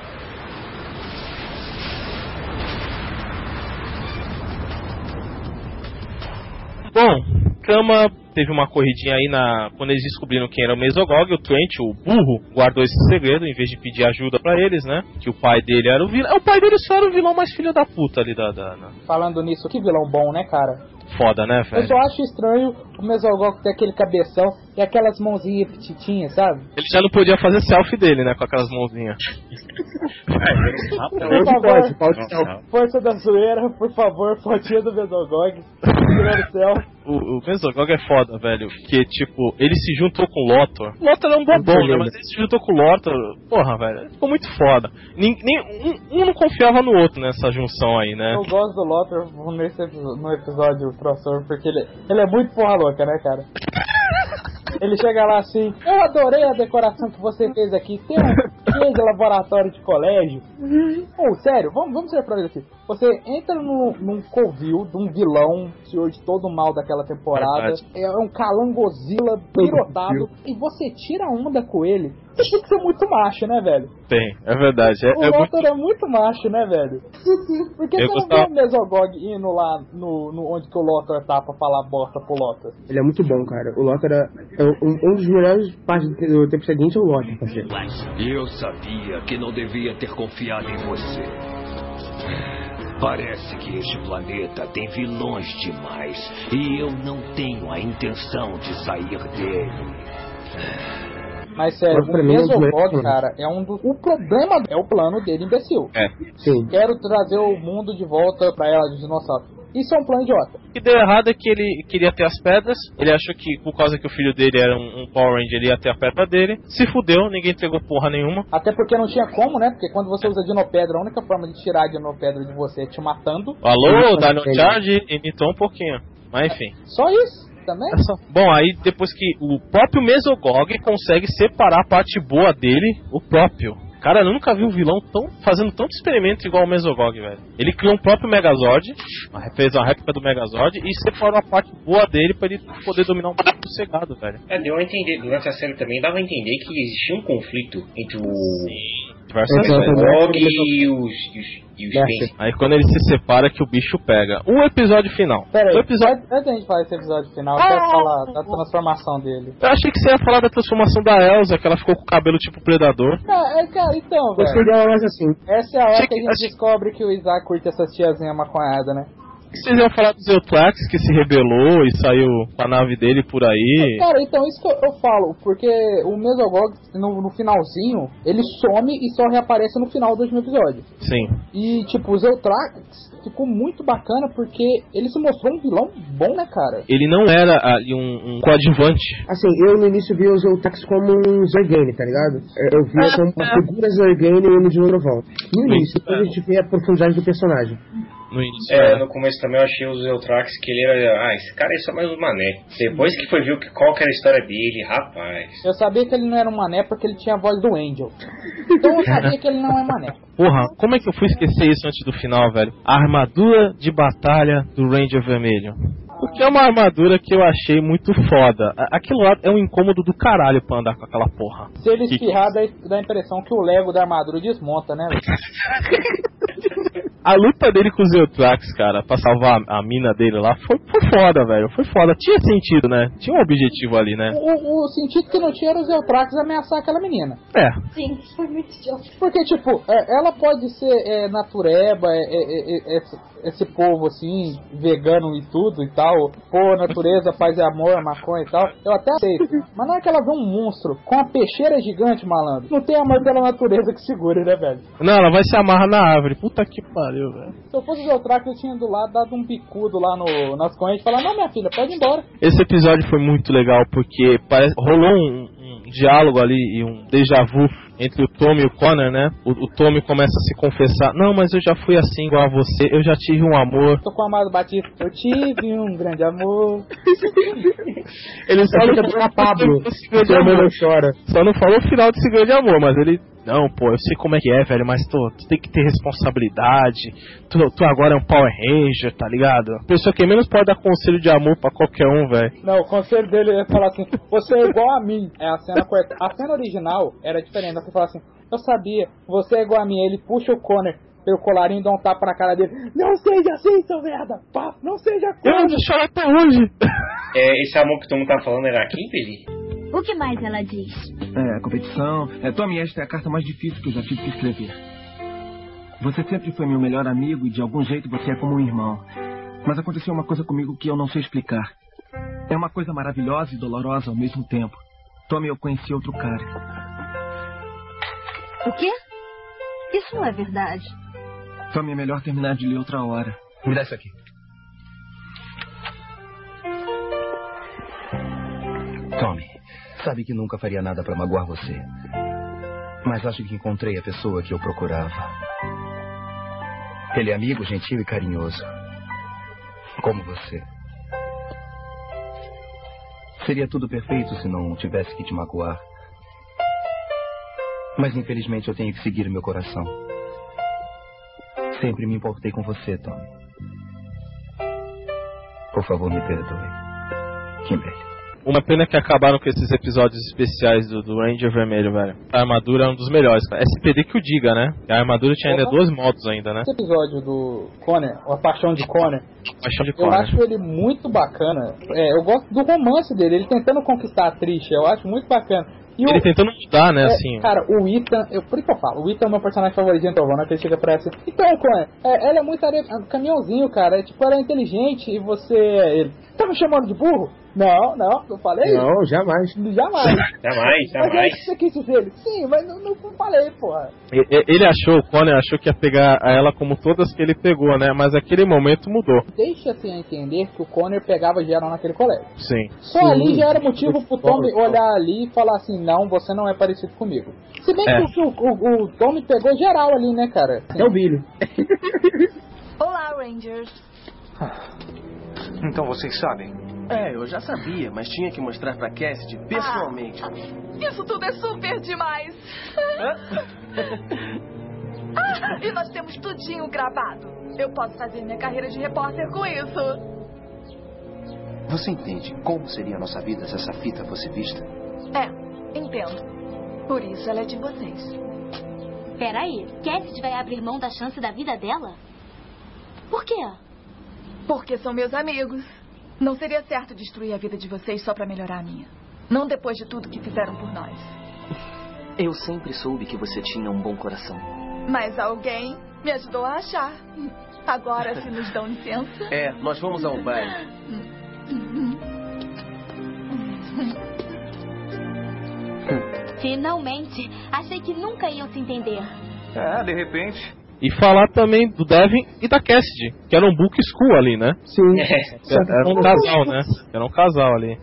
Bom, Kama teve uma corridinha aí quando eles descobriram quem era o Mesogog, o Trent, o burro, guardou esse segredo em vez de pedir ajuda pra eles, né? Que o pai dele era o vilão. O pai dele só era o vilão mais filho da puta ali Falando nisso, que vilão bom, né, cara? Foda, né, velho? Eu só acho estranho o Mesogog ter aquele cabeção e aquelas mãozinhas petitinhas, sabe? Ele já não podia fazer selfie dele, né, com aquelas mãozinhas. Por favor, força da zoeira, por favor, fotinha do Mesogog. Tirando selfie. O Mesogog é foda, velho, porque, tipo, ele se juntou com o Lothar. O Lothar é um bobão, né, mas ele se juntou com o Lothar, porra, velho, ficou muito foda. Um não confiava no outro nessa junção aí, né? Eu gosto do Lothar no episódio crossover, porque ele é muito porra louca, né, cara? Ele chega lá assim, eu adorei a decoração que você fez aqui, tem um cheio de laboratório de colégio. Sério, vamos ser pra ele aqui. Você entra num covil de um vilão, senhor de todo mal daquela temporada, é um calangozila pirotado, e você tira a onda com ele. Você tem que ser muito macho, né, velho? Tem, é verdade. O Lothar é muito macho, né, velho? Porque você não vê o Mesogog indo lá no onde que o Lothar tá pra falar bosta pro Lothar. Ele é muito bom, cara. O Lothar é um dos melhores partes do tempo seguinte é o Lothar, parceiro. Eu sabia que não devia ter confiado em você. Parece que este planeta tem vilões demais e eu não tenho a intenção de sair dele. Mas sério, o Mesogog, cara, o problema é o plano dele, imbecil. Sim. Quero trazer o mundo de volta pra ela de dinossauro. Isso é um plano idiota. O que deu errado é que ele queria ter as pedras. Ele achou que por causa que o filho dele era um Power Ranger, ele ia ter a pedra dele. Se fudeu, ninguém entregou porra nenhuma. Até porque não tinha como, né? Porque quando você usa Dinopedra, a única forma de tirar a Dinopedra de você é te matando. Alô, Dino Charge imitou um pouquinho. Mas enfim. Só isso. Também? Bom, aí depois que o próprio Mesogog consegue separar a parte boa dele, o próprio. Cara, eu nunca vi um vilão fazendo tanto experimento igual o Mesogog, velho. Ele criou um próprio Megazord, fez uma réplica do Megazord e separou a parte boa dele pra ele poder dominar um pouco sossegado, velho. Deu a entender, durante a série também dava a entender que existia um conflito entre o Mesogog e os Spence. Aí quando ele se separa que o bicho pega. O episódio final. Pera aí, antes da gente falar desse episódio final, eu quero falar da transformação dele. Eu achei que você ia falar da transformação da Elsa, que ela ficou com o cabelo tipo Predador. Cara, então, velho. Gostei dela mais assim. Essa é a hora que a gente descobre que o Isaac curte essas tiazinhas maconhadas, né? Vocês iam falar do Zeutrax que se rebelou e saiu com a nave dele por aí. Cara, então isso que eu falo, porque o Mesogog no finalzinho, ele some e só reaparece no final do último episódio. Sim. E tipo, o Zeutrax ficou muito bacana porque ele se mostrou um vilão bom, né, cara? Ele não era ali um coadjuvante. Assim, eu no início vi o Zeutrax como um Zergane, tá ligado? Eu via como uma figura Zergane e um de Trovão. No início, depois a gente vê a profundidade do personagem. No início, no começo também eu achei o Zeutrax que ele era... esse cara é só mais um mané. Depois que foi ver qual que era a história dele, rapaz... Eu sabia que ele não era um mané porque ele tinha a voz do Angel. Então eu sabia que ele não é mané. Porra, como é que eu fui esquecer isso antes do final, velho? A armadura de batalha do Ranger Vermelho. Porque é uma armadura que eu achei muito foda. Aquilo lá é um incômodo do caralho pra andar com aquela porra. Se ele espirrar, dá a impressão que o Lego da armadura desmonta, né? A luta dele com o Zeutrax, cara, pra salvar a mina dele lá, foi foda, velho. Foi foda. Tinha sentido, né? Tinha um objetivo ali, né? O sentido que não tinha era o Zeutrax ameaçar aquela menina. É. Sim, foi muito idiota. Porque, tipo, ela pode ser natureba, esse povo, assim, vegano e tudo e tal. Pô, natureza, paz e amor, maconha e tal. Eu até aceito. Mas não é que ela vê um monstro com uma peixeira gigante, malandro. Não tem amor pela natureza que segure, né, velho? Não, ela vai se amarrar na árvore. Puta que pariu, velho. Se eu fosse o Zeutrax, eu tinha do lado dado um bicudo lá nas correntes e falar, não, minha filha, pode ir embora. Esse episódio foi muito legal porque rolou um diálogo ali e um déjà vu entre o Tommy e o Connor, né? O Tommy começa a se confessar: não, mas eu já fui assim igual a você, eu já tive um amor. Tô com o Amado Batista, eu tive um grande amor. Ele só não falou Pablo, só não falou o final desse grande amor, mas ele... Não, pô, eu sei como é que é, velho, mas tu tem que ter responsabilidade. Tu agora é um Power Ranger, tá ligado? A pessoa que menos pode dar conselho de amor pra qualquer um, velho. Não, o conselho dele é falar assim: você é igual a mim. É a cena corta. A cena original era diferente. Você fala assim: eu sabia, você é igual a mim. Ele puxa o Connor pelo colarinho e dá um tapa na cara dele. Não seja assim, seu merda! Pá, não seja assim! Eu não choro até hoje! Esse amor que todo mundo tá falando era aqui, Billy? O que mais ela diz? Competição. Tommy, esta é a carta mais difícil que eu já tive que escrever. Você sempre foi meu melhor amigo e de algum jeito você é como um irmão. Mas aconteceu uma coisa comigo que eu não sei explicar. É uma coisa maravilhosa e dolorosa ao mesmo tempo. Tommy, eu conheci outro cara. O quê? Isso não é verdade. Tommy, é melhor terminar de ler outra hora. Me dá isso aqui. Tommy, sabe que nunca faria nada para magoar você. Mas acho que encontrei a pessoa que eu procurava. Ele é amigo, gentil e carinhoso. Como você. Seria tudo perfeito se não tivesse que te magoar. Mas infelizmente eu tenho que seguir meu coração. Sempre me importei com você, Tommy. Por favor, me perdoe. Kimberly. Uma pena que acabaram com esses episódios especiais do Ranger Vermelho, velho. A armadura é um dos melhores, cara. SPD que o diga, né? A armadura tinha ainda 2 modos ainda, né? Esse episódio do Connor, A Paixão de Connor, eu acho ele muito bacana. Eu gosto do romance dele, ele tentando conquistar a Trisha, eu acho muito bacana. E ele tentando mudar, né, assim. Cara, o Ethan, por isso que eu falo, o Ethan é o meu personagem favorito de Trovão, né, que ele chega pra essa. Então, Connor, ela é muito caminhãozinho, cara, ela é inteligente e você... Ele tá me chamando de burro? Não, eu falei? Não, jamais. Jamais. Jamais. Mas é que você quis dizer? Sim, mas não falei, porra. O Connor achou que ia pegar ela como todas que ele pegou, né? Mas aquele momento mudou. Deixa-se a entender que o Connor pegava geral naquele colégio. Sim. Só ali já era motivo pro Tommy olhar ali e falar assim: não, você não é parecido comigo. Se bem que o Tommy pegou geral ali, né, cara? É o Billy. Olá, Rangers. Então vocês sabem? Eu já sabia, mas tinha que mostrar pra Cassidy pessoalmente. Isso tudo é super demais. E nós temos tudinho gravado. Eu posso fazer minha carreira de repórter com isso. Você entende como seria a nossa vida se essa fita fosse vista? Entendo. Por isso ela é de vocês. Peraí, Cassidy vai abrir mão da chance da vida dela? Por quê? Porque são meus amigos. Não seria certo destruir a vida de vocês só pra melhorar a minha. Não depois de tudo que fizeram por nós. Eu sempre soube que você tinha um bom coração. Mas alguém Me ajudou a achar. Agora, se nos dão licença... Nós vamos ao baile. Finalmente. Achei que nunca iam se entender. De repente. E falar também do Devin e da Cassidy, que era um book school ali, né? Sim. Era um casal, né? Era um casal ali.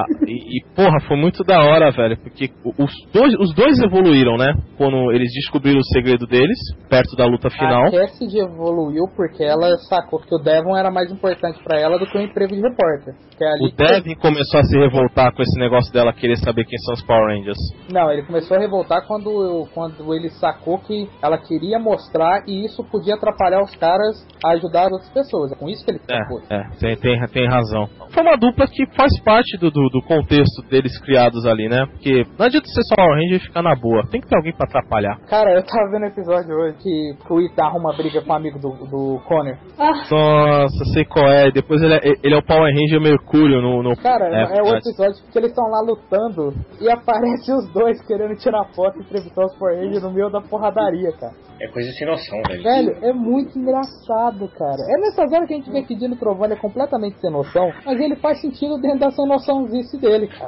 Porra, foi muito da hora, velho, porque os dois evoluíram, né? Quando eles descobriram o segredo deles, perto da luta final. A Cassidy evoluiu porque ela sacou que o Devon era mais importante pra ela do que o emprego de repórter. O Devin começou a se revoltar com esse negócio dela querer saber quem são os Power Rangers. Não, ele começou a revoltar quando ele sacou que ela queria mostrar e isso podia atrapalhar os caras a ajudar as outras pessoas. É com isso que ele sacou. Tem razão. Foi uma dupla que faz parte do contexto deles criados ali, né? Porque não adianta ser só Power Ranger e ficar na boa. Tem que ter alguém pra atrapalhar. Cara, eu tava vendo o episódio hoje que o Ita arruma briga com um amigo do Connor. Nossa, sei qual é. Depois ele é o Power Ranger Mercúrio no... Cara, é o episódio que eles estão lá lutando e aparece os dois querendo tirar foto e entrevistar os Power Rangers no meio da porradaria, cara. É coisa sem noção, velho. Velho, é muito engraçado, cara. É nessas horas que a gente vê que Dino Trovão é completamente sem noção, mas ele faz sentido dentro da sem noçãozice dele, cara.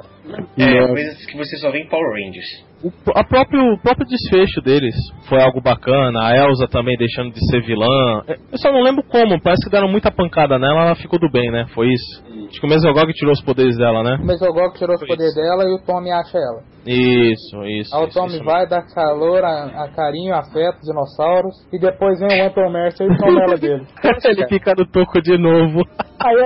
Coisas que você só vê em Power Rangers. O próprio desfecho deles foi algo bacana. A Elsa também deixando de ser vilã. Eu só não lembro como. Parece que deram muita pancada nela. Ela ficou do bem, né? Foi isso. Acho que o Mesogog tirou os poderes dela, né? O Mesogog tirou os poderes dela e o Tommy acha ela. Isso. Aí o Tommy vai dar calor, a carinho, afeto, dinossauros. E depois vem o Anton Mercer e toma ela dele. Ele fica no toco de novo. Aí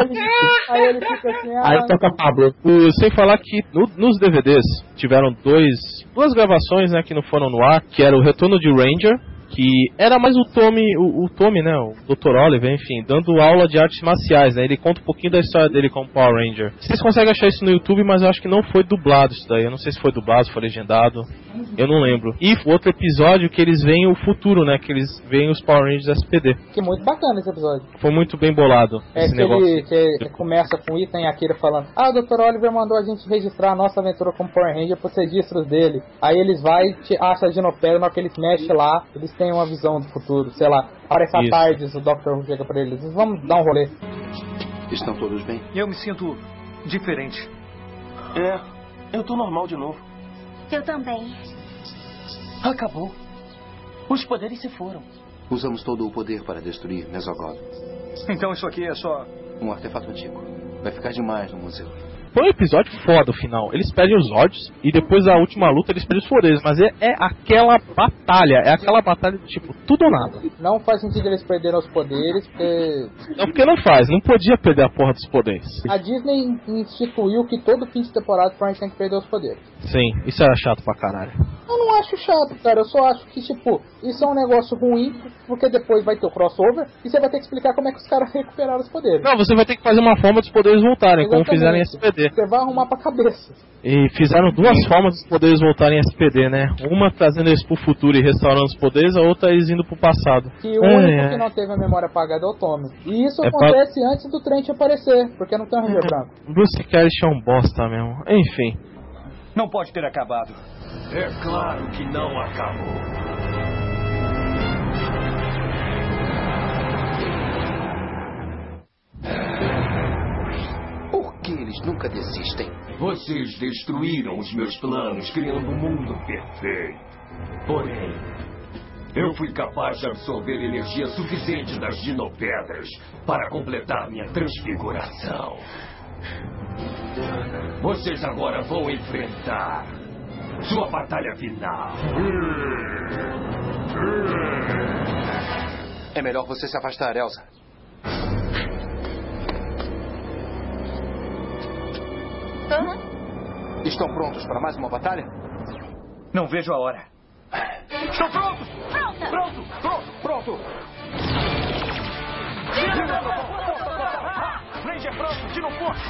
ele fica assim... Aí toca Pablo. Sem falar que nos DVDs tiveram duas gravações, né, que não foram no ar, que era o Retorno de Ranger, que era mais o Tommy, né, o Dr. Oliver, enfim, dando aula de artes marciais, né, ele conta um pouquinho da história dele como Power Ranger. Vocês conseguem achar isso no YouTube, mas eu acho que não foi dublado isso daí, eu não sei se foi dublado, se foi legendado, eu não lembro. E outro episódio que eles veem o futuro, né, que eles veem os Power Rangers SPD. Que muito bacana esse episódio. Foi muito bem bolado esse negócio. Que começa com o Ethan e a Akira falando: o Dr. Oliver mandou a gente registrar a nossa aventura como Power Ranger pros registros dele. Aí eles acham a Ginopédia, na hora que eles mexem lá, eles têm uma visão do futuro, sei lá. Parece à tarde, o Dr. chega pra eles: vamos dar um rolê. Estão todos bem? Eu me sinto diferente. Eu tô normal de novo. Eu também. Acabou. Os poderes se foram. Usamos todo o poder para destruir Mesogog. Então isso aqui é só... um artefato antigo. Vai ficar demais no museu. Foi um episódio foda o final. Eles perdem os Zords e depois da última luta eles perdem os poderes. Mas é aquela batalha tipo, tudo ou nada. Não faz sentido eles perderem os poderes, porque... Não, porque não faz. Não podia perder a porra dos poderes. A Disney instituiu que todo fim de temporada a gente tem que perder os poderes. Sim, isso era chato pra caralho. Eu não acho chato, cara. Eu só acho que, tipo, isso é um negócio ruim, porque depois vai ter o crossover e você vai ter que explicar como é que os caras recuperaram os poderes. Não, você vai ter que fazer uma forma dos poderes voltarem, exatamente, como fizeram em SPD. Você vai arrumar pra cabeça. E fizeram duas formas dos poderes voltarem em SPD, né? Uma trazendo eles pro futuro e restaurando os poderes, a outra eles indo pro passado. E o único que não teve a memória apagada é o Tommy. E isso acontece antes do Trent aparecer, porque não tem um Ranger branco. Bruce Cash é um bosta mesmo. Enfim. Não pode ter acabado. É claro que não acabou. Por que eles nunca desistem? Vocês destruíram os meus planos, criando um mundo perfeito. Porém, eu fui capaz de absorver energia suficiente das dinopedras para completar minha transfiguração. Vocês agora vão enfrentar sua batalha final. É melhor você se afastar, Elsa. Estão prontos para mais uma batalha? Não vejo a hora. Estão prontos! Pronto! Ranger pronto, Dino forte!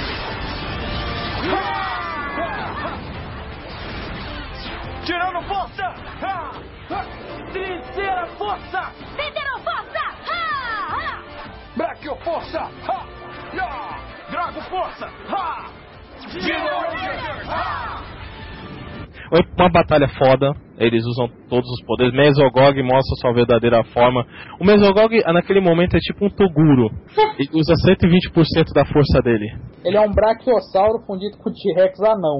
Tirando força! Terceira força! Terceira força! Brachio força! Drago força! Uma batalha foda. Eles usam todos os poderes. Mesogog mostra sua verdadeira forma. O Mesogog, naquele momento, é tipo um Toguro. Ele usa 120% da força dele. Ele é um brachiosauro fundido com T-Rex anão.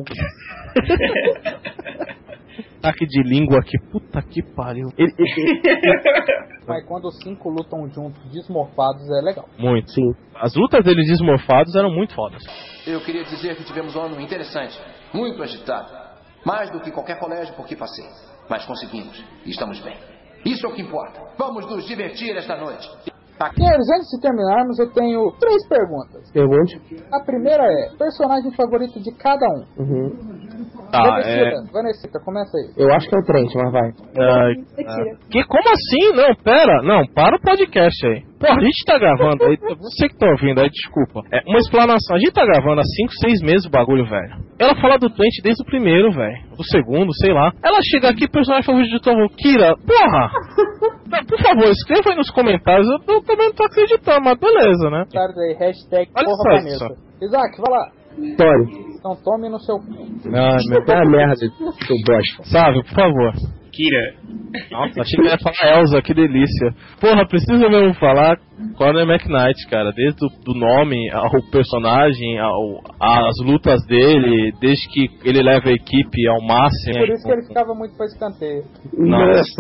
Ataque de língua aqui, puta que pariu. Mas quando os 5 lutam juntos, desmorfados, é legal. Muito. Sim. As lutas deles desmorfados eram muito fodas. Eu queria dizer que tivemos um ano interessante, muito agitado. Mais do que qualquer colégio por que passei. Mas conseguimos, e estamos bem. Isso é o que importa. Vamos nos divertir esta noite. Senhores, antes de terminarmos, eu tenho 3 perguntas. Pergunte. A primeira é, personagem favorito de cada um. Tá, Vanessa, começa aí. Eu acho que é o Trent, mas vai. Que, como assim? Não, pera. Não, para o podcast aí. Porra, a gente tá gravando aí. Você que tá ouvindo aí, desculpa. É uma explanação. A gente tá gravando há 5, 6 meses o bagulho, velho. Ela fala do Trent desde o primeiro, velho. Do segundo, sei lá. Ela chega aqui, personagem favorito de Tom Kira. Porra! Por favor, escreva aí nos comentários. Eu também não tô acreditando, mas beleza, né? Aí, hashtag olha porra Vanessa. Isaac, vai lá. Tori. Então tome no seu... Ai, meu Deus. Merda, seu bosta. Sabe, por favor. Kira. Nossa, achei que ia falar Elsa, que delícia. Porra, precisa mesmo falar Connor McKnight, cara. Desde o nome, ao personagem, às lutas dele, desde que ele leva a equipe ao máximo. Por isso que ele ficava muito pra escanteio. Nossa.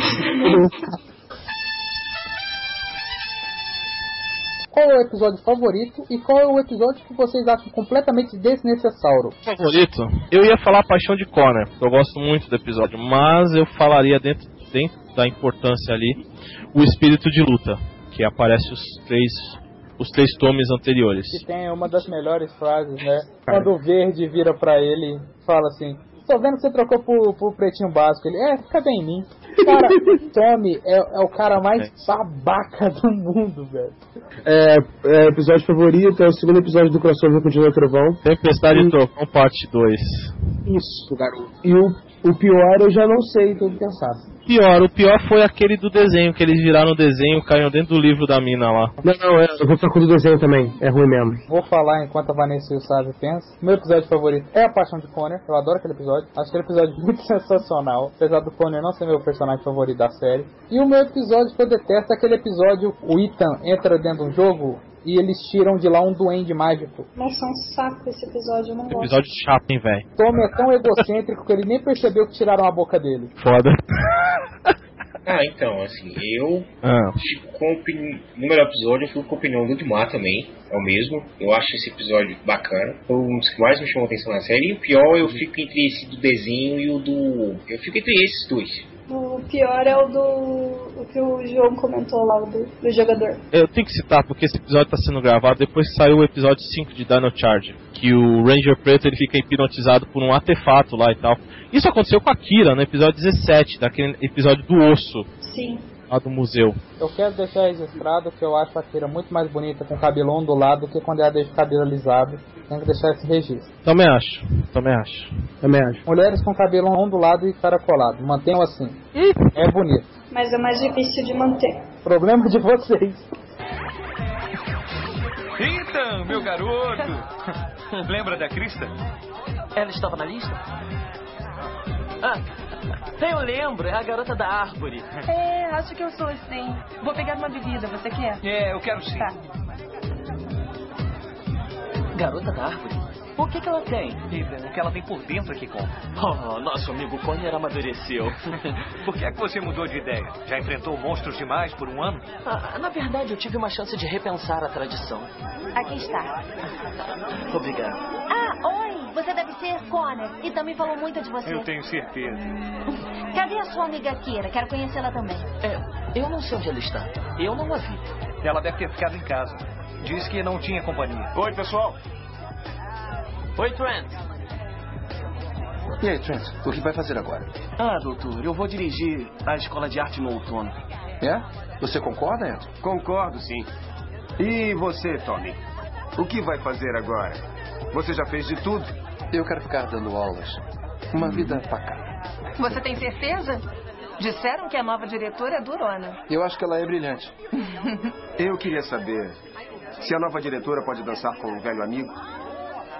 Qual é o episódio favorito e qual é o episódio que vocês acham completamente desnecessário? Favorito? Eu ia falar Paixão de Connor, eu gosto muito do episódio, mas eu falaria dentro da importância ali o espírito de luta, que aparece os três tomes anteriores. Que tem uma das melhores frases, né? Quando o Verde vira pra ele e fala assim: tô vendo que você trocou pro pretinho básico. Ele, fica bem em mim. Cara, o Tommy é o cara mais babaca do mundo, velho. Episódio favorito é o segundo episódio do crossover com o Dino Trovão. Tempestade de Trovão, parte 2. Isso, garoto. E o pior eu já não sei, tô pensando. O pior foi aquele do desenho, que eles viraram o desenho, caíram dentro do livro da mina lá. Não, eu vou ficar com o do desenho também, é ruim mesmo. Vou falar enquanto a Vanessa e o Sábio pensam. Meu episódio favorito é a Paixão de Connor, eu adoro aquele episódio. Acho aquele episódio muito sensacional, apesar do Connor não ser meu personagem favorito da série. E o meu episódio que eu detesto é aquele episódio, o Ethan entra dentro do jogo e eles tiram de lá um duende mágico. Nossa, é um saco esse episódio, eu não gosto. Episódio chato, hein, velho. Tommy é tão egocêntrico que ele nem percebeu que tiraram a boca dele. Foda. Então, assim, eu fico com no melhor episódio eu fico com a opinião do Edmar também, é o mesmo. Eu acho esse episódio bacana, foi um dos que mais me chamou a atenção na série. E o pior, eu fico entre esse do desenho e o do... Eu fico entre esses dois. O pior é o que o João comentou lá, do jogador. Eu tenho que citar, porque esse episódio está sendo gravado depois que saiu o episódio 5 de Dino Charge, que o Ranger Preto ele fica hipnotizado por um artefato lá e tal. Isso aconteceu com a Kira no episódio 17, daquele episódio do osso. Sim. Lá do museu. Eu quero deixar registrado que eu acho a Kira muito mais bonita com cabelo ondulado do que quando ela deixa o cabelo alisado. Tem que deixar esse registro. Também acho. Mulheres com cabelo ondulado e caracolado, mantenham assim. É bonito. Mas é mais difícil de manter. Problema de vocês. Então, meu garoto. Lembra da Krista? Ela estava na lista? Eu lembro, é a garota da árvore. Acho que eu sou sim. Vou pegar uma bebida, você quer? Eu quero sim. Tá. Garota da árvore? O que ela tem? O que ela tem por dentro aqui com. Nosso amigo Connor amadureceu. Por que é que você mudou de ideia? Já enfrentou monstros demais por um ano? Na verdade, eu tive uma chance de repensar a tradição. Aqui está. Obrigado. Oi! Você deve ser Connor. E também falou muito de você. Eu tenho certeza. Cadê a sua amiga Kira? Quero conhecê-la também. Eu não sei onde ela está. Eu não a vi. Ela deve ter ficado em casa. Disse que não tinha companhia. Oi, pessoal. Oi, Trent. E aí, Trent, o que vai fazer agora? Doutor, eu vou dirigir a escola de arte no outono. Você concorda, Ed? Concordo, sim. E você, Tommy? O que vai fazer agora? Você já fez de tudo? Eu quero ficar dando aulas. Uma vida pacata. Você tem certeza? Disseram que a nova diretora é durona. Eu acho que ela é brilhante. Eu queria saber se a nova diretora pode dançar com um velho amigo.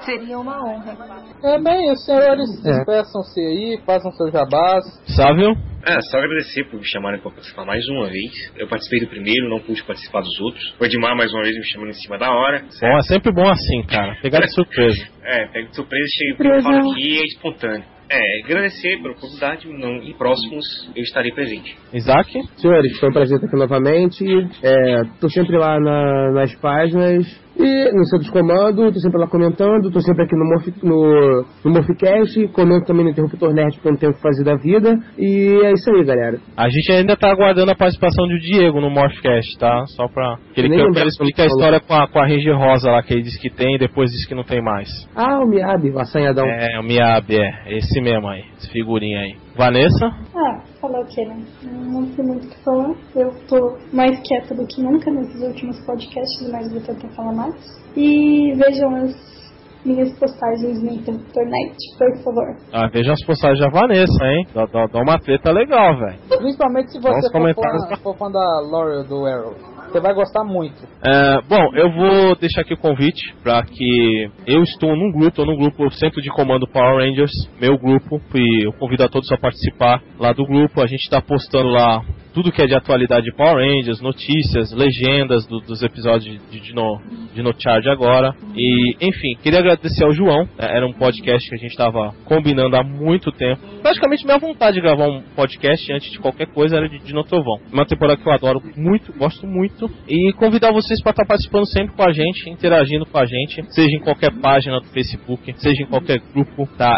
Seria uma honra. É bem, os senhores despeçam-se aí, façam seus jabás. Sávio? Só agradecer por me chamarem para participar mais uma vez. Eu participei do primeiro, não pude participar dos outros. O Edmar mais uma vez me chamando em cima da hora. Bom, é sempre bom assim, cara. Pegar de surpresa. Pego de surpresa, chego e falo aqui, é espontâneo. Agradecer pela oportunidade, em próximos eu estarei presente. Isaac? Senhores, foi um prazer estar aqui novamente. Tô sempre lá nas páginas e no centro de comando, tô sempre lá comentando, tô sempre aqui no Morphcast, comento também no Interruptor Nerd porque eu não tenho o que fazer da vida. E é isso aí, galera. A gente ainda tá aguardando a participação do Diego no Morphcast, tá? Só pra que ele explique a história com a Ranger Rosa lá, que ele disse que tem e depois disse que não tem mais. O Miyabi, o assanhadão. O Miyabi, esse mesmo aí, esse figurinha aí. Vanessa? Falar o que, né? Não tem muito o que falar. Eu tô mais quieta do que nunca nesses últimos podcasts, mas vou tentar falar mais. E vejam as minhas postagens no Interruptor Night, por favor. Vejam as postagens da Vanessa, hein? Dá uma treta legal, velho. Principalmente se você for fã da Laurel do Arrow. Você vai gostar muito. Bom, eu vou deixar aqui o convite para que eu estou no grupo Centro de Comando Power Rangers, meu grupo, e eu convido a todos a participar lá do grupo. A gente está postando lá tudo que é de atualidade de Power Rangers, notícias, legendas dos episódios de Dino Charge agora. E, enfim, queria agradecer ao João. Era um podcast que a gente estava combinando há muito tempo. Praticamente minha vontade de gravar um podcast antes de qualquer coisa era de Dino Trovão. Uma temporada que eu adoro muito, gosto muito. E convidar vocês para estar participando sempre com a gente, interagindo com a gente, seja em qualquer página do Facebook, seja em qualquer grupo, tá?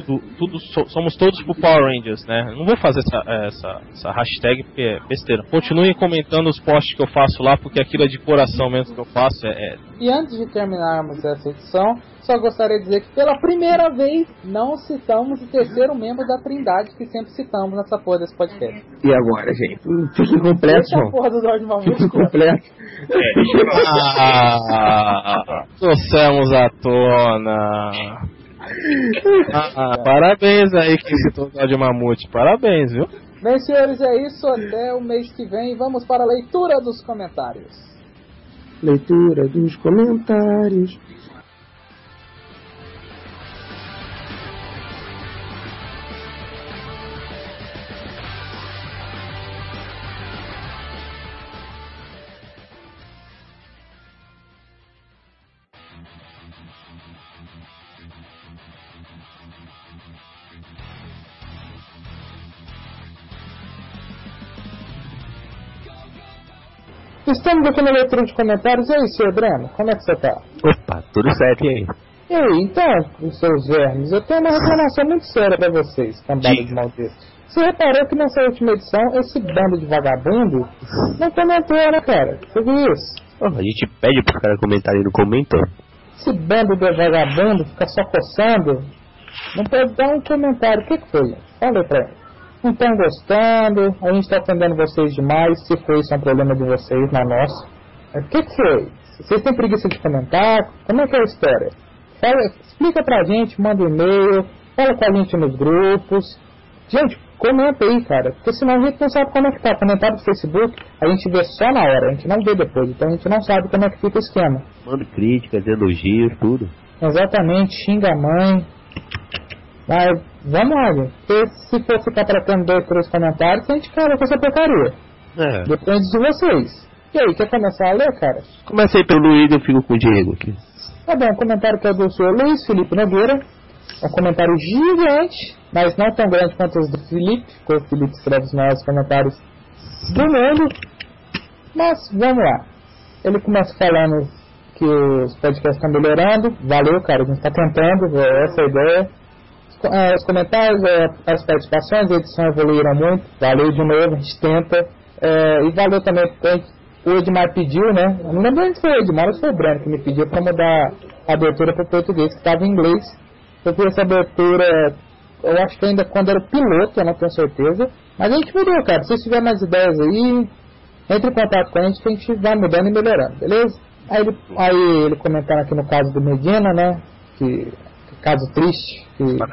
Somos todos pro Power Rangers, né? Não vou fazer essa hashtag porque é besteira. Continuem comentando os posts que eu faço lá, porque aquilo é de coração mesmo que eu faço. E antes de terminarmos essa edição, só gostaria de dizer que pela primeira vez não citamos o terceiro membro da Trindade que sempre citamos nessa porra desse podcast. E agora, gente? Fique completo, João. Porra do Jorge Mamute. Fique completo. Trouxemos à tona. Parabéns aí que citou o Jorge Mamute. Parabéns, viu? Bem, senhores, é isso. Até o mês que vem. Vamos para a leitura dos comentários. Leitura dos comentários. Estamos aqui na leitura de comentários. E aí, senhor Breno, como é que você tá? Opa, tudo certo, e aí? E aí, então, os seus vermes, eu tenho uma reclamação muito séria pra vocês, cambada de maldito. Você reparou que nessa última edição, esse bando de vagabundo não comentou, né, cara? Você viu isso? A gente pede pros caras comentarem e não comentam. Esse bando de vagabundo fica só coçando. Não pode dar um comentário. O que foi? Fala aí pra ele. Não estão gostando, a gente está atendendo vocês demais. Se for isso é um problema de vocês, não é nosso. O que foi? Vocês têm preguiça de comentar? Como é que é a história? Explica pra gente, manda um e-mail, fala com a gente nos grupos. Gente, comenta aí, cara, porque senão a gente não sabe como é que tá. Comentário do Facebook, a gente vê só na hora, a gente não vê depois, então a gente não sabe como é que fica o esquema. Manda críticas, elogios, tudo. Exatamente, xinga a mãe. Mas vamos lá, gente. Porque se for ficar tratando 2, 3 comentários, a gente cala com essa porcaria. Depende de vocês. E aí, quer começar a ler, cara? Começa aí pelo Luiz e eu fico com o Diego aqui. Tá bom, o comentário que é do senhor Luiz Felipe Nogueira. É um comentário gigante, mas não tão grande quanto os do Felipe, porque o Felipe escreve os maiores comentários do mundo. Mas vamos lá. Ele começa falando que os podcasts estão melhorando. Valeu, cara, a gente está tentando, essa é a ideia. Os comentários, as participações, a edição evoluíram muito. Valeu de novo, a gente tenta. E valeu também porque o Edmar pediu, né? Eu não lembro se foi o Edmar ou se foi o Breno que me pediu para mudar a abertura para o português, que estava em inglês. Eu fiz essa abertura, eu acho que ainda quando era piloto, eu não tenho certeza. Mas a gente mudou, cara. Se vocês tiverem mais ideias aí, entre em contato com a gente que a gente vai mudando e melhorando, beleza? Aí ele comentando aqui no caso do Medina, né? Que caso triste.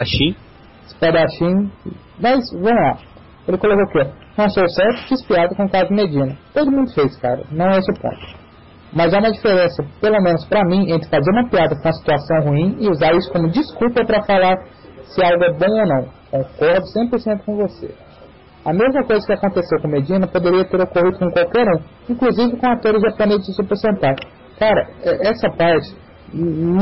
Espadachim. Mas, vamos lá. Ele colocou aqui, não sou certo, fiz piada com o caso Medina. Todo mundo fez, cara. Não é esse o ponto. Mas há uma diferença, pelo menos pra mim, entre fazer uma piada com uma situação ruim e usar isso como desculpa pra falar se algo é bom ou não. Concordo 100% com você. A mesma coisa que aconteceu com Medina poderia ter ocorrido com qualquer um, inclusive com atores japoneses de Super Sentai. Cara, essa parte, a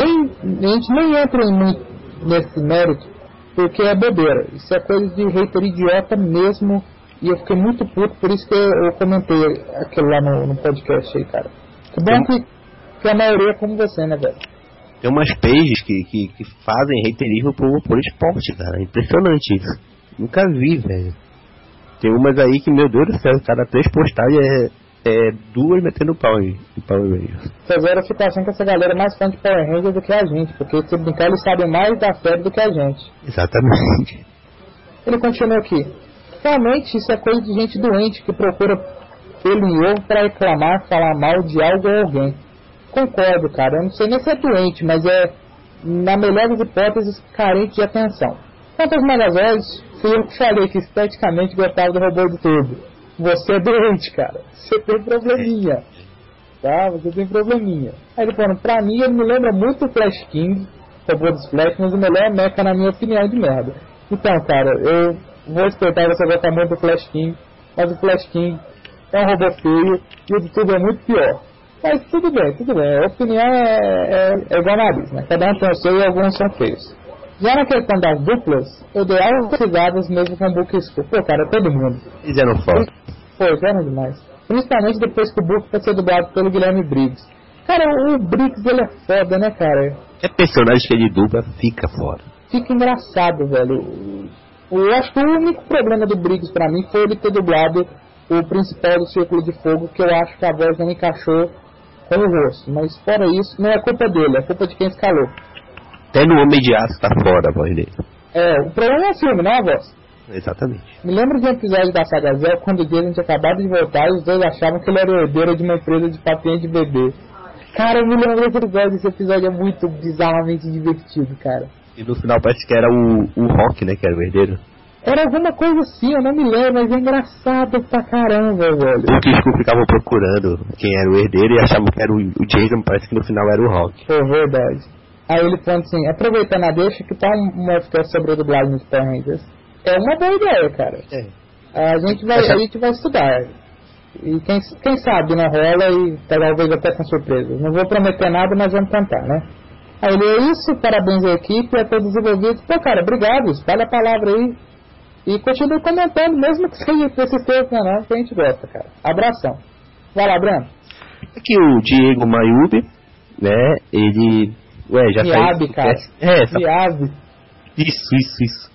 gente nem entra muito nesse mérito, porque é bobeira. Isso é coisa de hater idiota mesmo, e eu fiquei muito puto, por isso que eu comentei aquilo lá no podcast aí, cara. Que bom que a maioria é como você, né, velho? Tem umas pages que fazem haterismo por esporte, cara. Impressionante isso. Nunca vi, velho. Tem umas aí que, meu Deus do céu, cada 3 postagens é 2 metendo pau em Power Rangers. Fazer a verificação que essa galera é mais fã de Power Rangers do que a gente, porque se brincar eles sabem mais da série do que a gente. Exatamente. Ele continua aqui. Realmente isso é coisa de gente doente que procura pelo em ovo para reclamar, falar mal de algo ou alguém. Concordo, cara. Eu não sei nem se é doente, mas é, na melhor das hipóteses, carente de atenção. Quanto aos Megazords, fui eu que falei que esteticamente gostava do robô do Turbo. Você é doente, cara. Você tem probleminha. Tá? Você tem probleminha. Aí ele falando, pra mim ele me lembra muito o Flash King, robô dos Flash, mas o melhor mecha na minha opinião de merda. Então, cara, eu vou respeitar você gostar muito do Flash King, mas o Flash King é um robô feio e o do Turbo é muito pior. Mas tudo bem. A opinião é igual a nariz, né? Cada um tem o seu e alguns são feios. Já na questão das duplas, eu dei altas risadas mesmo com o Book e Skull. Pô, cara, todo mundo. Fizeram foda. Pô, fizeram demais. Principalmente depois que o Book foi ser dublado pelo Guilherme Briggs. Cara, o Briggs, ele é foda, né, cara? É personagem que ele dubla, fica fora. Fica engraçado, velho. Eu acho que o único problema do Briggs pra mim foi ele ter dublado o principal do Círculo de Fogo, que eu acho que a voz não encaixou com o rosto. Mas fora isso, não é culpa dele, é culpa de quem escalou. Até no Homem de Aço tá fora a voz dele. O problema é o filme, não a voz. Exatamente. Me lembro de um episódio da saga Zell, quando o Jason tinha acabado de voltar e os dois achavam que ele era o herdeiro de uma empresa de papinha de bebê. Cara, eu me lembro desse episódio. Esse episódio é muito bizarramente divertido, cara. E no final parece que era o Rock, né, que era o herdeiro. Era alguma coisa assim, eu não me lembro, mas é engraçado pra caramba, velho. O que eles ficavam procurando quem era o herdeiro e achavam que era o Jason, parece que no final era o Rock. Foi verdade. Aí ele falou assim, aproveitando a deixa, que tá um podcast sobre a dublagem dos Power Rangers. É uma boa ideia, cara. A gente vai estudar. E quem sabe não rola e talvez até com surpresa. Não vou prometer nada, mas vamos tentar, né? Aí ele, é isso, parabéns à equipe e a todos os envolvidos. Pô, cara, obrigado, espalha a palavra aí. E continue comentando, mesmo que seja esses textos, não, que a gente gosta, cara. Abração. Vai lá, Breno. Aqui o Diego Mayubi, né, ele... Ué, já Miabe, saiu... cara. Miabe. Isso.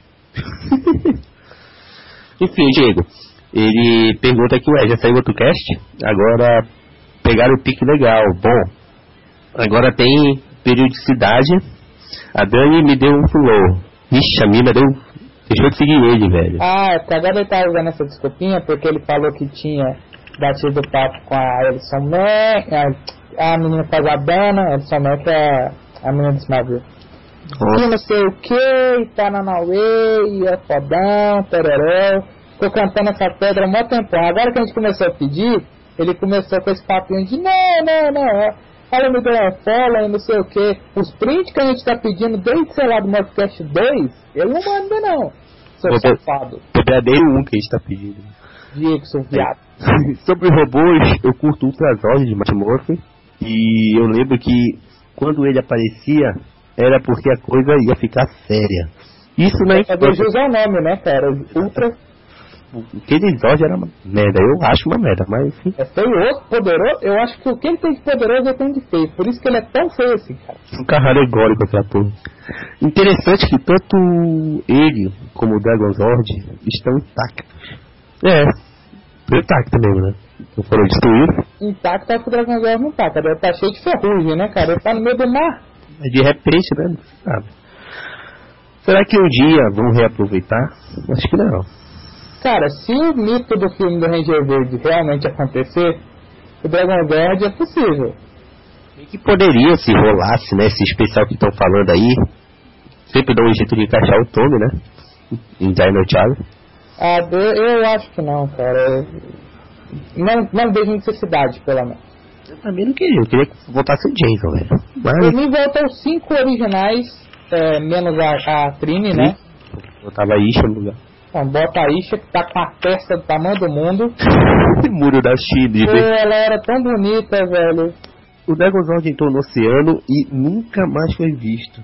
Enfim, Diego, ele pergunta aqui, já saiu outro cast? Agora pegaram o pique legal, bom. Agora tem periodicidade. A Dani me deu um flow. Ixi, a mina deixou de seguir ele, velho. Porque agora ele tá usando essa desculpinha porque ele falou que tinha batido o papo com a Elison Mack, a menina que faz a Dana, a Elison Mack é a menina do Smallville. E não sei o que, tá na Naue, e é fodão, tereré. Ficou cantando essa pedra há mó tempão. Agora que a gente começou a pedir, ele começou com esse papinho de não. Ela me deu uma follow e não sei o que. Os prints que a gente tá pedindo desde, sei lá, do Modcast 2, ele não manda não. Seu safado. Verdadeiro que a gente tá pedindo. Diego, seu viado. Sobre robôs, eu curto Ultra Zord de Matt Murphy. E eu lembro que quando ele aparecia, era porque a coisa ia ficar séria. Isso não é... Deixa eu usar o nome, né, cara? Ultra... Aquele Zord era uma merda, eu acho uma merda, mas enfim. É feio, poderoso, eu acho que o que ele tem de poderoso ele tem de feio, por isso que ele é tão feio assim, cara. Um carro alegórico aquela porra. Interessante que tanto ele como o Dragon Zord estão intactos. Intacto mesmo, né? Não foram destruídos. Intacto é que o Dragon Zord não tá, cara, ele tá cheio de ferrugem, né, cara, ele tá no meio do mar. De repente, né, não sabe. Será que um dia vão reaproveitar? Acho que não. Cara, se o mito do filme do Ranger Verde realmente acontecer, o Dragon Zord é possível. E que poderia, se rolasse, né, esse especial que estão falando aí, sempre dá um jeito de encaixar o Tommy, né, em Dino Charlie. Eu acho que não, cara. Não vejo necessidade, pelo menos. Eu também não queria, eu queria que voltasse o Jason, velho. Mas... Pra mim voltam os 5 originais, menos a Trini, né? Botava a Isha no lugar. Então, bota a Isha, que tá com a testa do tamanho do mundo. Muro da Chile, velho. Ela era tão bonita, velho. O Megazord entrou no oceano e nunca mais foi visto.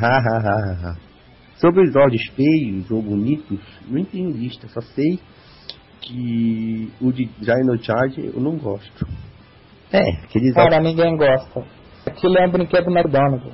Sobre os Zords feios ou bonitos, não tenho lista, só sei que o de Dino Charge eu não gosto. Aqueles... Cara, ninguém gosta. Aquilo é um brinquedo do McDonald's.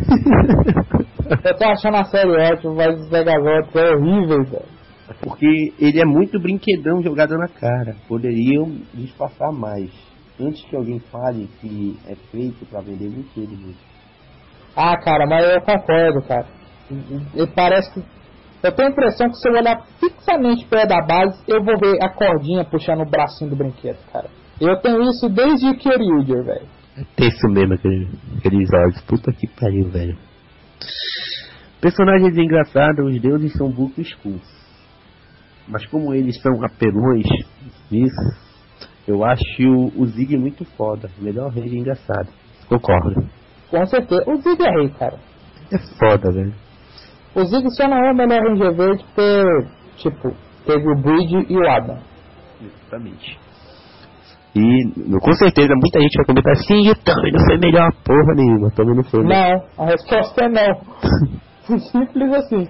Eu tô achando a série ótima, mas os Megazords é horrível, velho. Porque ele é muito brinquedão jogado na cara. Poderiam disfarçar mais. Antes que alguém fale que é feito pra vender brinquedo mesmo. Ah, cara, mas eu concordo, cara. Parece que... Eu tenho a impressão que se eu olhar fixamente perto da base, eu vou ver a cordinha puxando o bracinho do brinquedo, cara. Eu tenho isso desde o Kyoryuger, velho. Tem isso mesmo, aqueles olhos. Puta que pariu, velho. Personagens engraçados, os deuses são Buko e Skull. Mas como eles são apelões, isso, eu acho o Zig muito foda. Melhor rei de engraçado. Concordo. Com certeza. O Zig é rei, cara. É foda, velho. O Zig só não é o melhor Ranger Verde porque, tipo, teve o Bridge e o Adam. Exatamente. E com certeza muita gente vai comentar assim, o Tommy não foi melhor porra nenhuma. Tommy não foi. Não, a resposta é não. Simples assim.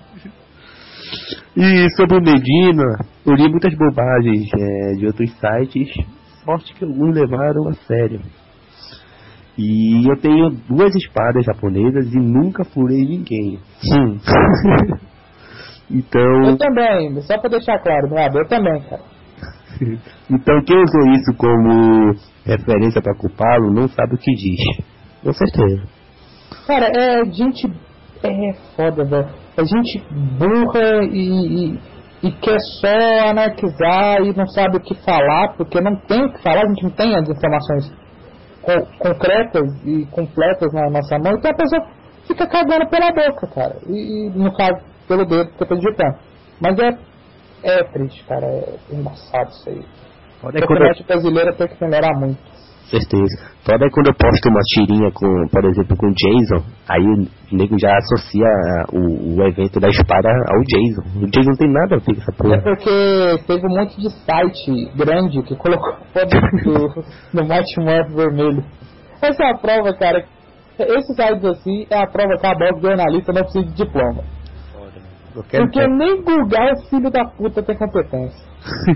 E sobre o Medina, eu li muitas bobagens de outros sites, sorte que alguns levaram a sério. E eu tenho 2 espadas japonesas e nunca furei ninguém. Então... Eu também, só pra deixar claro, eu também, cara. Então quem usou isso como referência pra culpá-lo não sabe o que diz. Com certeza. Cara, gente... É foda, velho. É gente burra e quer só anarquizar e não sabe o que falar, porque não tem o que falar, a gente não tem as informações concretas e completas na nossa mão, então a pessoa fica cagando pela boca, cara. E no caso, pelo dedo que eu tô digitando. Mas é triste, cara. É embaçado isso aí. A comunidade brasileira tem que melhorar muito. Certeza. Foda é quando eu posto uma tirinha com, por exemplo, com o Jason, aí o nego já associa o evento da espada ao Jason. O Jason não tem nada a ver com essa porra. É porque teve um monte de site grande que colocou foto no Mighty Morph vermelho. Essa é a prova, cara. Esses sites assim é a prova que a Bob jornalista não precisa de diploma. Porque nem Google, filho da puta, tem competência.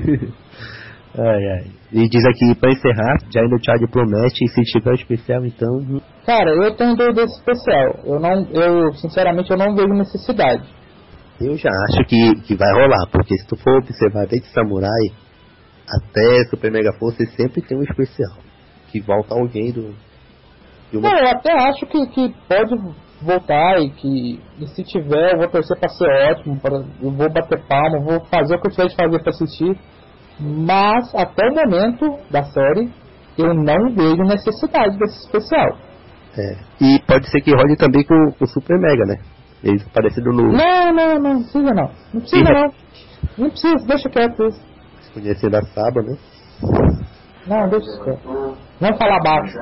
E diz aqui, pra encerrar, já no Charge promete, e se tiver um especial, então... Cara, eu tenho dúvida desse especial. Eu sinceramente, eu não vejo necessidade. Eu já acho que vai rolar, porque se tu for observar desde Samurai até Super Mega Force, sempre tem um especial. Que volta alguém do... Não, eu até acho que pode voltar e se tiver, eu vou torcer pra ser ótimo, eu vou bater palma, vou fazer o que eu tiver de fazer pra assistir. Mas, até o momento da série, eu não vejo necessidade desse especial. E pode ser que role também com o Super Mega, né? Eles aparecendo no... Não precisa não. Não precisa não. Não precisa, deixa quieto isso. Conhecendo a Saba, né? Não, deixa quieto. Vamos falar baixo.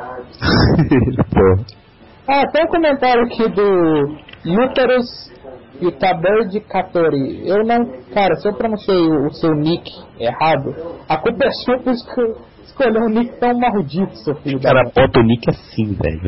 Tem um comentário aqui do Uterus Yutabird Katori. Eu não... Cara, se eu pronunciei o seu nick errado, a culpa é sua por escolher um nick tão maldito, seu filho da... Cara, bota o nick assim, velho.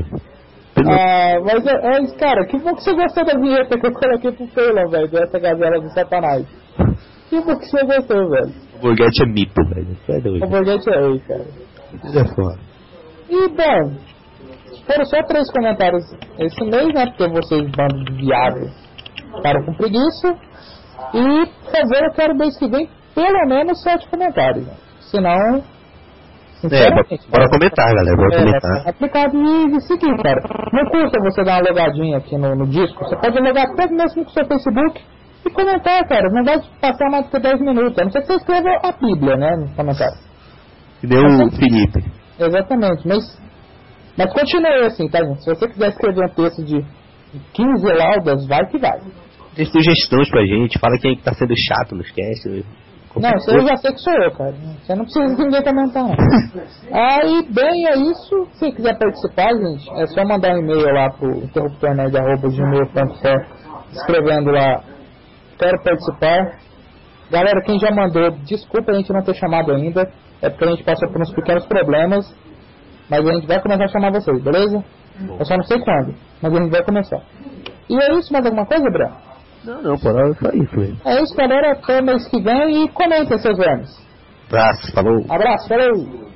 Mas, cara, que bom que você gostou da vinheta que eu coloquei pro Taylor, velho, dessa gazela do Satanás. Que bom que você gostou, velho. O Borghetti é mito, velho. O Borghetti é rei, cara. Isso é foda. E, bom, foram só 3 comentários esse mês, né, porque vocês, bando de viados, ficaram com preguiça. E, por favor, eu quero mês que vem pelo menos 7 comentários. Né? Senão, bora comentar, galera. Bora comentar. Aplicado e seguir, cara. Não custa você dar uma logadinha aqui no disco. Você pode logar até mesmo com o seu Facebook e comentar, cara. Não vai passar mais de 10 minutos. A não ser que você escreva a Bíblia, né, no comentário. Que deu o Felipe. Exatamente. Mas continue assim, tá, gente? Se você quiser escrever um texto de 15 laudas, vai que vai. Tem sugestões pra gente. Fala quem tá sendo chato nos casts. Não, você eu já sei que sou eu, cara. Você não precisa de ninguém comentar, não. Aí, bem, é isso. Se quiser participar, gente, é só mandar um e-mail lá pro interruptornerd@gmail.com, escrevendo lá, quero participar. Galera, quem já mandou, desculpa a gente não ter chamado ainda, é porque a gente passou por uns pequenos problemas, mas a gente vai começar a chamar vocês, beleza? Eu só não sei quando, mas a gente vai começar. E é isso, mais alguma coisa, Breno? Não, por hora é só isso mesmo. É isso, galera, até mês que vem e comentem seus vermes. Abraço, falou. Abraço, falou.